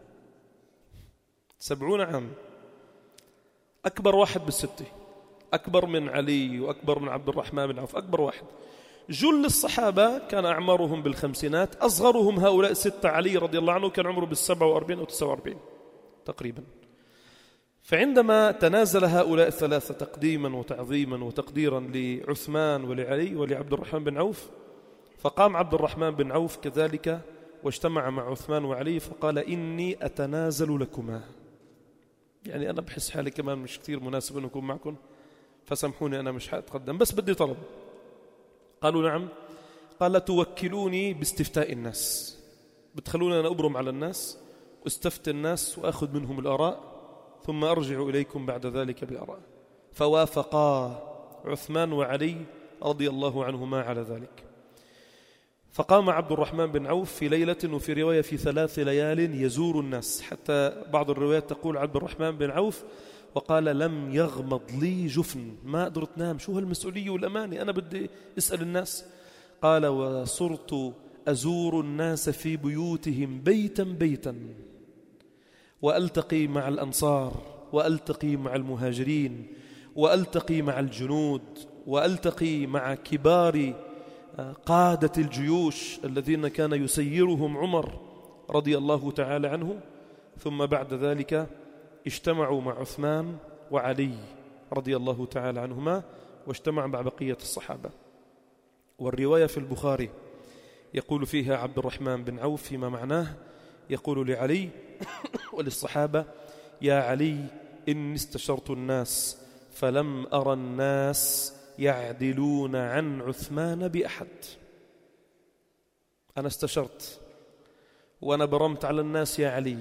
سبعون عام، أكبر واحد بالستة، أكبر من علي وأكبر من عبد الرحمن بن عوف، أكبر واحد. جل الصحابة كان أعمارهم بالخمسينات، أصغرهم هؤلاء الستة علي رضي الله عنه كان عمره بالسبعة وأربعين أو تسعة وأربعين تقريبا. فعندما تنازل هؤلاء الثلاثة تقديما وتعظيما وتقديرا لعثمان ولعلي ولعبد الرحمن بن عوف، فقام عبد الرحمن بن عوف كذلك واجتمع مع عثمان وعلي فقال إني أتنازل لكما. يعني أنا بحس حالي كمان مش كثير مناسب أن أكون معكم، فسامحوني أنا مش هأتقدم، بس بدي طلب. قالوا نعم. قال توكلوني باستفتاء الناس، بتخلوني أنا أبرم على الناس واستفتي الناس وأخذ منهم الآراء ثم أرجع إليكم بعد ذلك بآراء. فوافقا عثمان وعلي رضي الله عنهما على ذلك. فقام عبد الرحمن بن عوف في ليلة، وفي رواية في ثلاث ليال يزور الناس، حتى بعض الروايات تقول عبد الرحمن بن عوف وقال لم يغمض لي جفن، ما قدرت نام، شو هالمسؤولية والأمانة، أنا بدي أسأل الناس. قال وصرت أزور الناس في بيوتهم بيتا بيتا وألتقي مع الأنصار وألتقي مع المهاجرين وألتقي مع الجنود وألتقي مع كبار قادة الجيوش الذين كان يسيرهم عمر رضي الله تعالى عنه. ثم بعد ذلك اجتمعوا مع عثمان وعلي رضي الله تعالى عنهما واجتمع مع بقية الصحابة. والرواية في البخاري يقول فيها عبد الرحمن بن عوف فيما معناه، يقول لعلي وللصحابة يا علي إني استشرت الناس فلم أرى الناس يعدلون عن عثمان بأحد. أنا استشرت وأنا برمت على الناس يا علي،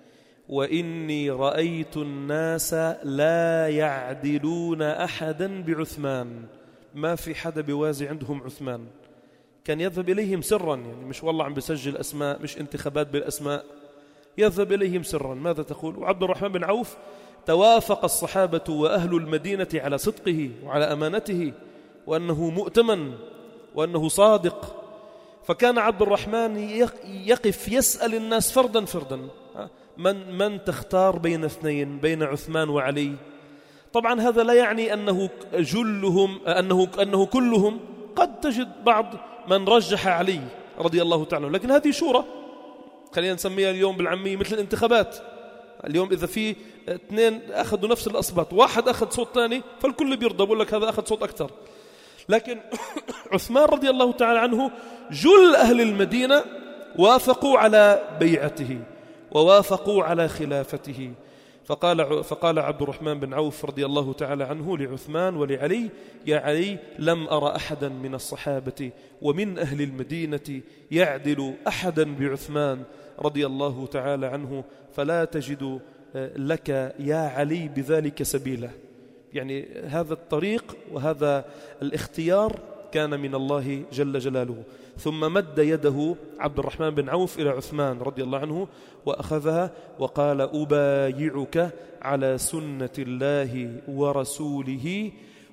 وإني رأيت الناس لا يعدلون أحدا بعثمان، ما في حدا بيوازي عندهم عثمان. كان يذهب إليهم سرا، يعني مش والله عم بسجل أسماء، مش انتخابات بالأسماء، يذهب إليهم سرا. ماذا تقول؟ وعبد الرحمن بن عوف توافق الصحابة وأهل المدينة على صدقه وعلى أمانته وأنه مؤتمن وأنه صادق. فكان عبد الرحمن يقف يسأل الناس فردا فردا، من من تختار بين اثنين، بين عثمان وعلي؟ طبعا هذا لا يعني أنه جلهم أنه أنه كلهم، قد تجد بعض من رجح علي رضي الله تعالى، لكن هذه شورى، خلينا نسميها اليوم بالعامية مثل الانتخابات. اليوم إذا في اثنين أخذوا نفس الأصوات، واحد أخذ صوت ثاني، فالكل بيرضى، بقول لك هذا أخذ صوت أكثر. لكن عثمان رضي الله تعالى عنه جل أهل المدينة وافقوا على بيعته ووافقوا على خلافته. فقال, فقال عبد الرحمن بن عوف رضي الله تعالى عنه لعثمان ولعلي: يا علي، لم أرى أحدا من الصحابة ومن أهل المدينة يعدل أحدا بعثمان رضي الله تعالى عنه، فلا تجد لك يا علي بذلك سبيلا. يعني هذا الطريق وهذا الاختيار كان من الله جل جلاله. ثم مد يده عبد الرحمن بن عوف إلى عثمان رضي الله عنه وأخذها وقال: أبايعك على سنة الله ورسوله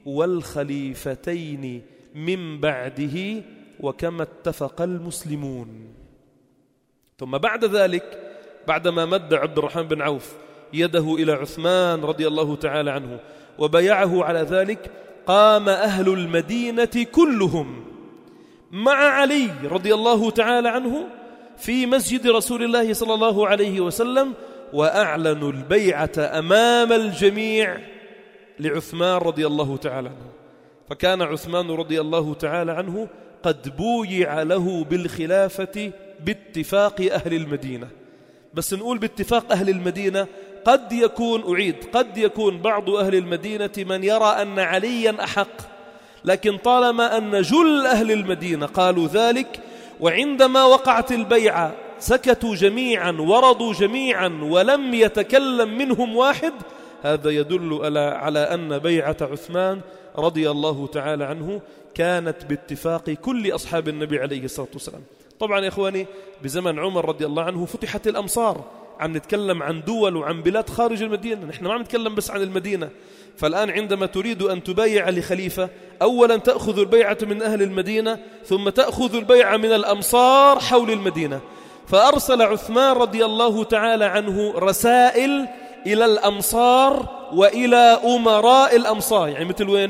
والخليفتين من بعده وكما اتفق المسلمون. ثم بعد ذلك، بعدما مد عبد الرحمن بن عوف يده إلى عثمان رضي الله تعالى عنه وبايعه على ذلك، قام أهل المدينة كلهم مع علي رضي الله تعالى عنه في مسجد رسول الله صلى الله عليه وسلم، وأعلنوا البيعة أمام الجميع لعثمان رضي الله تعالى عنه. فكان عثمان رضي الله تعالى عنه قد بويع له بالخلافة باتفاق أهل المدينة. بس نقول باتفاق أهل المدينة، قد يكون أعيد قد يكون بعض أهل المدينة من يرى أن عليا أحق، لكن طالما أن جل أهل المدينة قالوا ذلك، وعندما وقعت البيعة سكتوا جميعا ورضوا جميعا ولم يتكلم منهم واحد، هذا يدل على أن بيعة عثمان رضي الله تعالى عنه كانت باتفاق كل أصحاب النبي عليه الصلاة والسلام. طبعا يا إخواني، بزمن عمر رضي الله عنه فتحت الأمصار، عم نتكلم عن دول وعن بلاد خارج المدينة، نحن ما عم نتكلم بس عن المدينة. فالآن عندما تريد أن تبايع لخليفة، أولا تأخذ البيعة من أهل المدينة، ثم تأخذ البيعة من الأمصار حول المدينة. فأرسل عثمان رضي الله تعالى عنه رسائل إلى الأمصار وإلى أمراء الأمصار، يعني مثل وين؟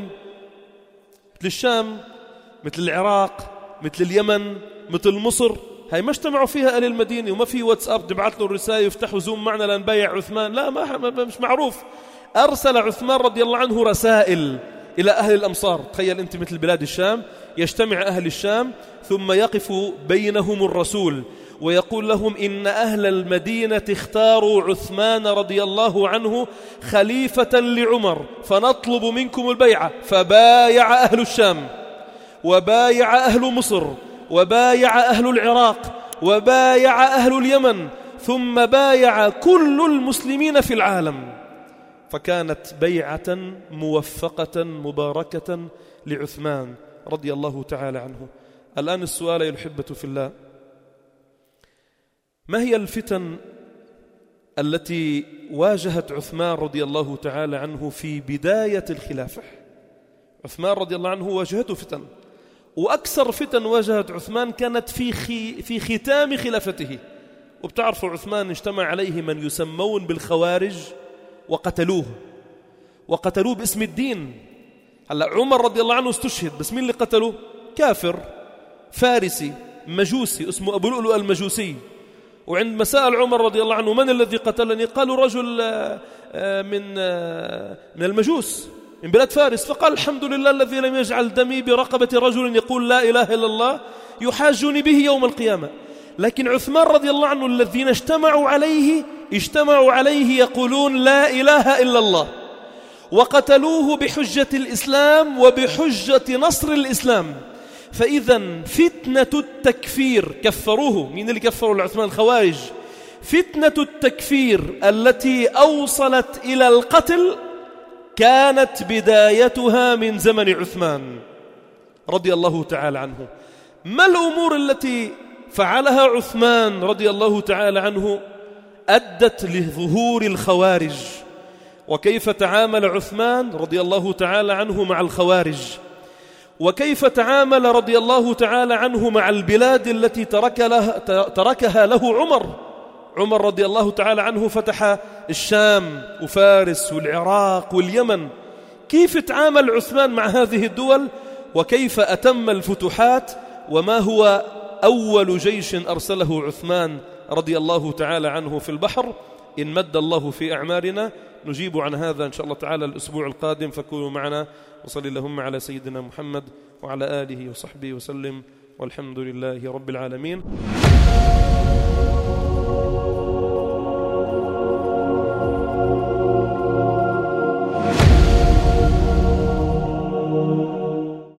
مثل الشام، مثل العراق، مثل اليمن، مثل مصر. هاي ما اجتمعوا فيها أهل المدينة، وما في واتساب تبعت له الرسالة يفتحوا زوم معنا لنبايع عثمان، لا، ما مش معروف. أرسل عثمان رضي الله عنه رسائل إلى أهل الأمصار. تخيل أنت مثل بلاد الشام، يجتمع أهل الشام ثم يقف بينهم الرسول ويقول لهم: إن أهل المدينة اختاروا عثمان رضي الله عنه خليفة لعمر، فنطلب منكم البيعة. فبايع أهل الشام، وبايع أهل مصر، وبايع أهل العراق، وبايع أهل اليمن، ثم بايع كل المسلمين في العالم. فكانت بيعة موفقة مباركة لعثمان رضي الله تعالى عنه. الآن السؤال يا الأحبة في الله: ما هي الفتن التي واجهت عثمان رضي الله تعالى عنه في بداية الخلافة؟ عثمان رضي الله عنه واجهته فتن، وأكثر فتن واجهت عثمان كانت في خي في ختام خلافته. وبتعرفوا عثمان اجتمع عليه من يسمون بالخوارج وقتلوه، وقتلوه باسم الدين. هلا عمر رضي الله عنه استشهد، بس مين اللي قتلوه؟ كافر فارسي مجوسي اسمه أبو لؤلؤ المجوسي. وعندما سأل عمر رضي الله عنه: من الذي قتلني؟ قالوا: رجل من من المجوس من بلاد فارس. فقال: الحمد لله الذي لم يجعل دمي برقبة رجل يقول لا إله إلا الله يحاجني به يوم القيامة. لكن عثمان رضي الله عنه الذين اجتمعوا عليه اجتمعوا عليه يقولون لا إله إلا الله، وقتلوه بحجة الإسلام وبحجة نصر الإسلام. فإذا فتنة التكفير، كفروه. مين اللي كفروا العثمان؟ الخوارج. فتنة التكفير التي أوصلت إلى القتل كانت بدايتها من زمن عثمان رضي الله تعالى عنه. ما الأمور التي فعلها عثمان رضي الله تعالى عنه أدت لظهور الخوارج؟ وكيف تعامل عثمان رضي الله تعالى عنه مع الخوارج؟ وكيف تعامل رضي الله تعالى عنه مع البلاد التي ترك له تركها له عمر؟ عمر رضي الله تعالى عنه فتح الشام وفارس والعراق واليمن. كيف تعامل عثمان مع هذه الدول؟ وكيف أتم الفتوحات؟ وما هو أول جيش أرسله عثمان رضي الله تعالى عنه في البحر؟ إن مد الله في أعمارنا نجيب عن هذا إن شاء الله تعالى الأسبوع القادم، فكونوا معنا. وصلي اللهم على سيدنا محمد وعلى آله وصحبه وسلم، والحمد لله رب العالمين.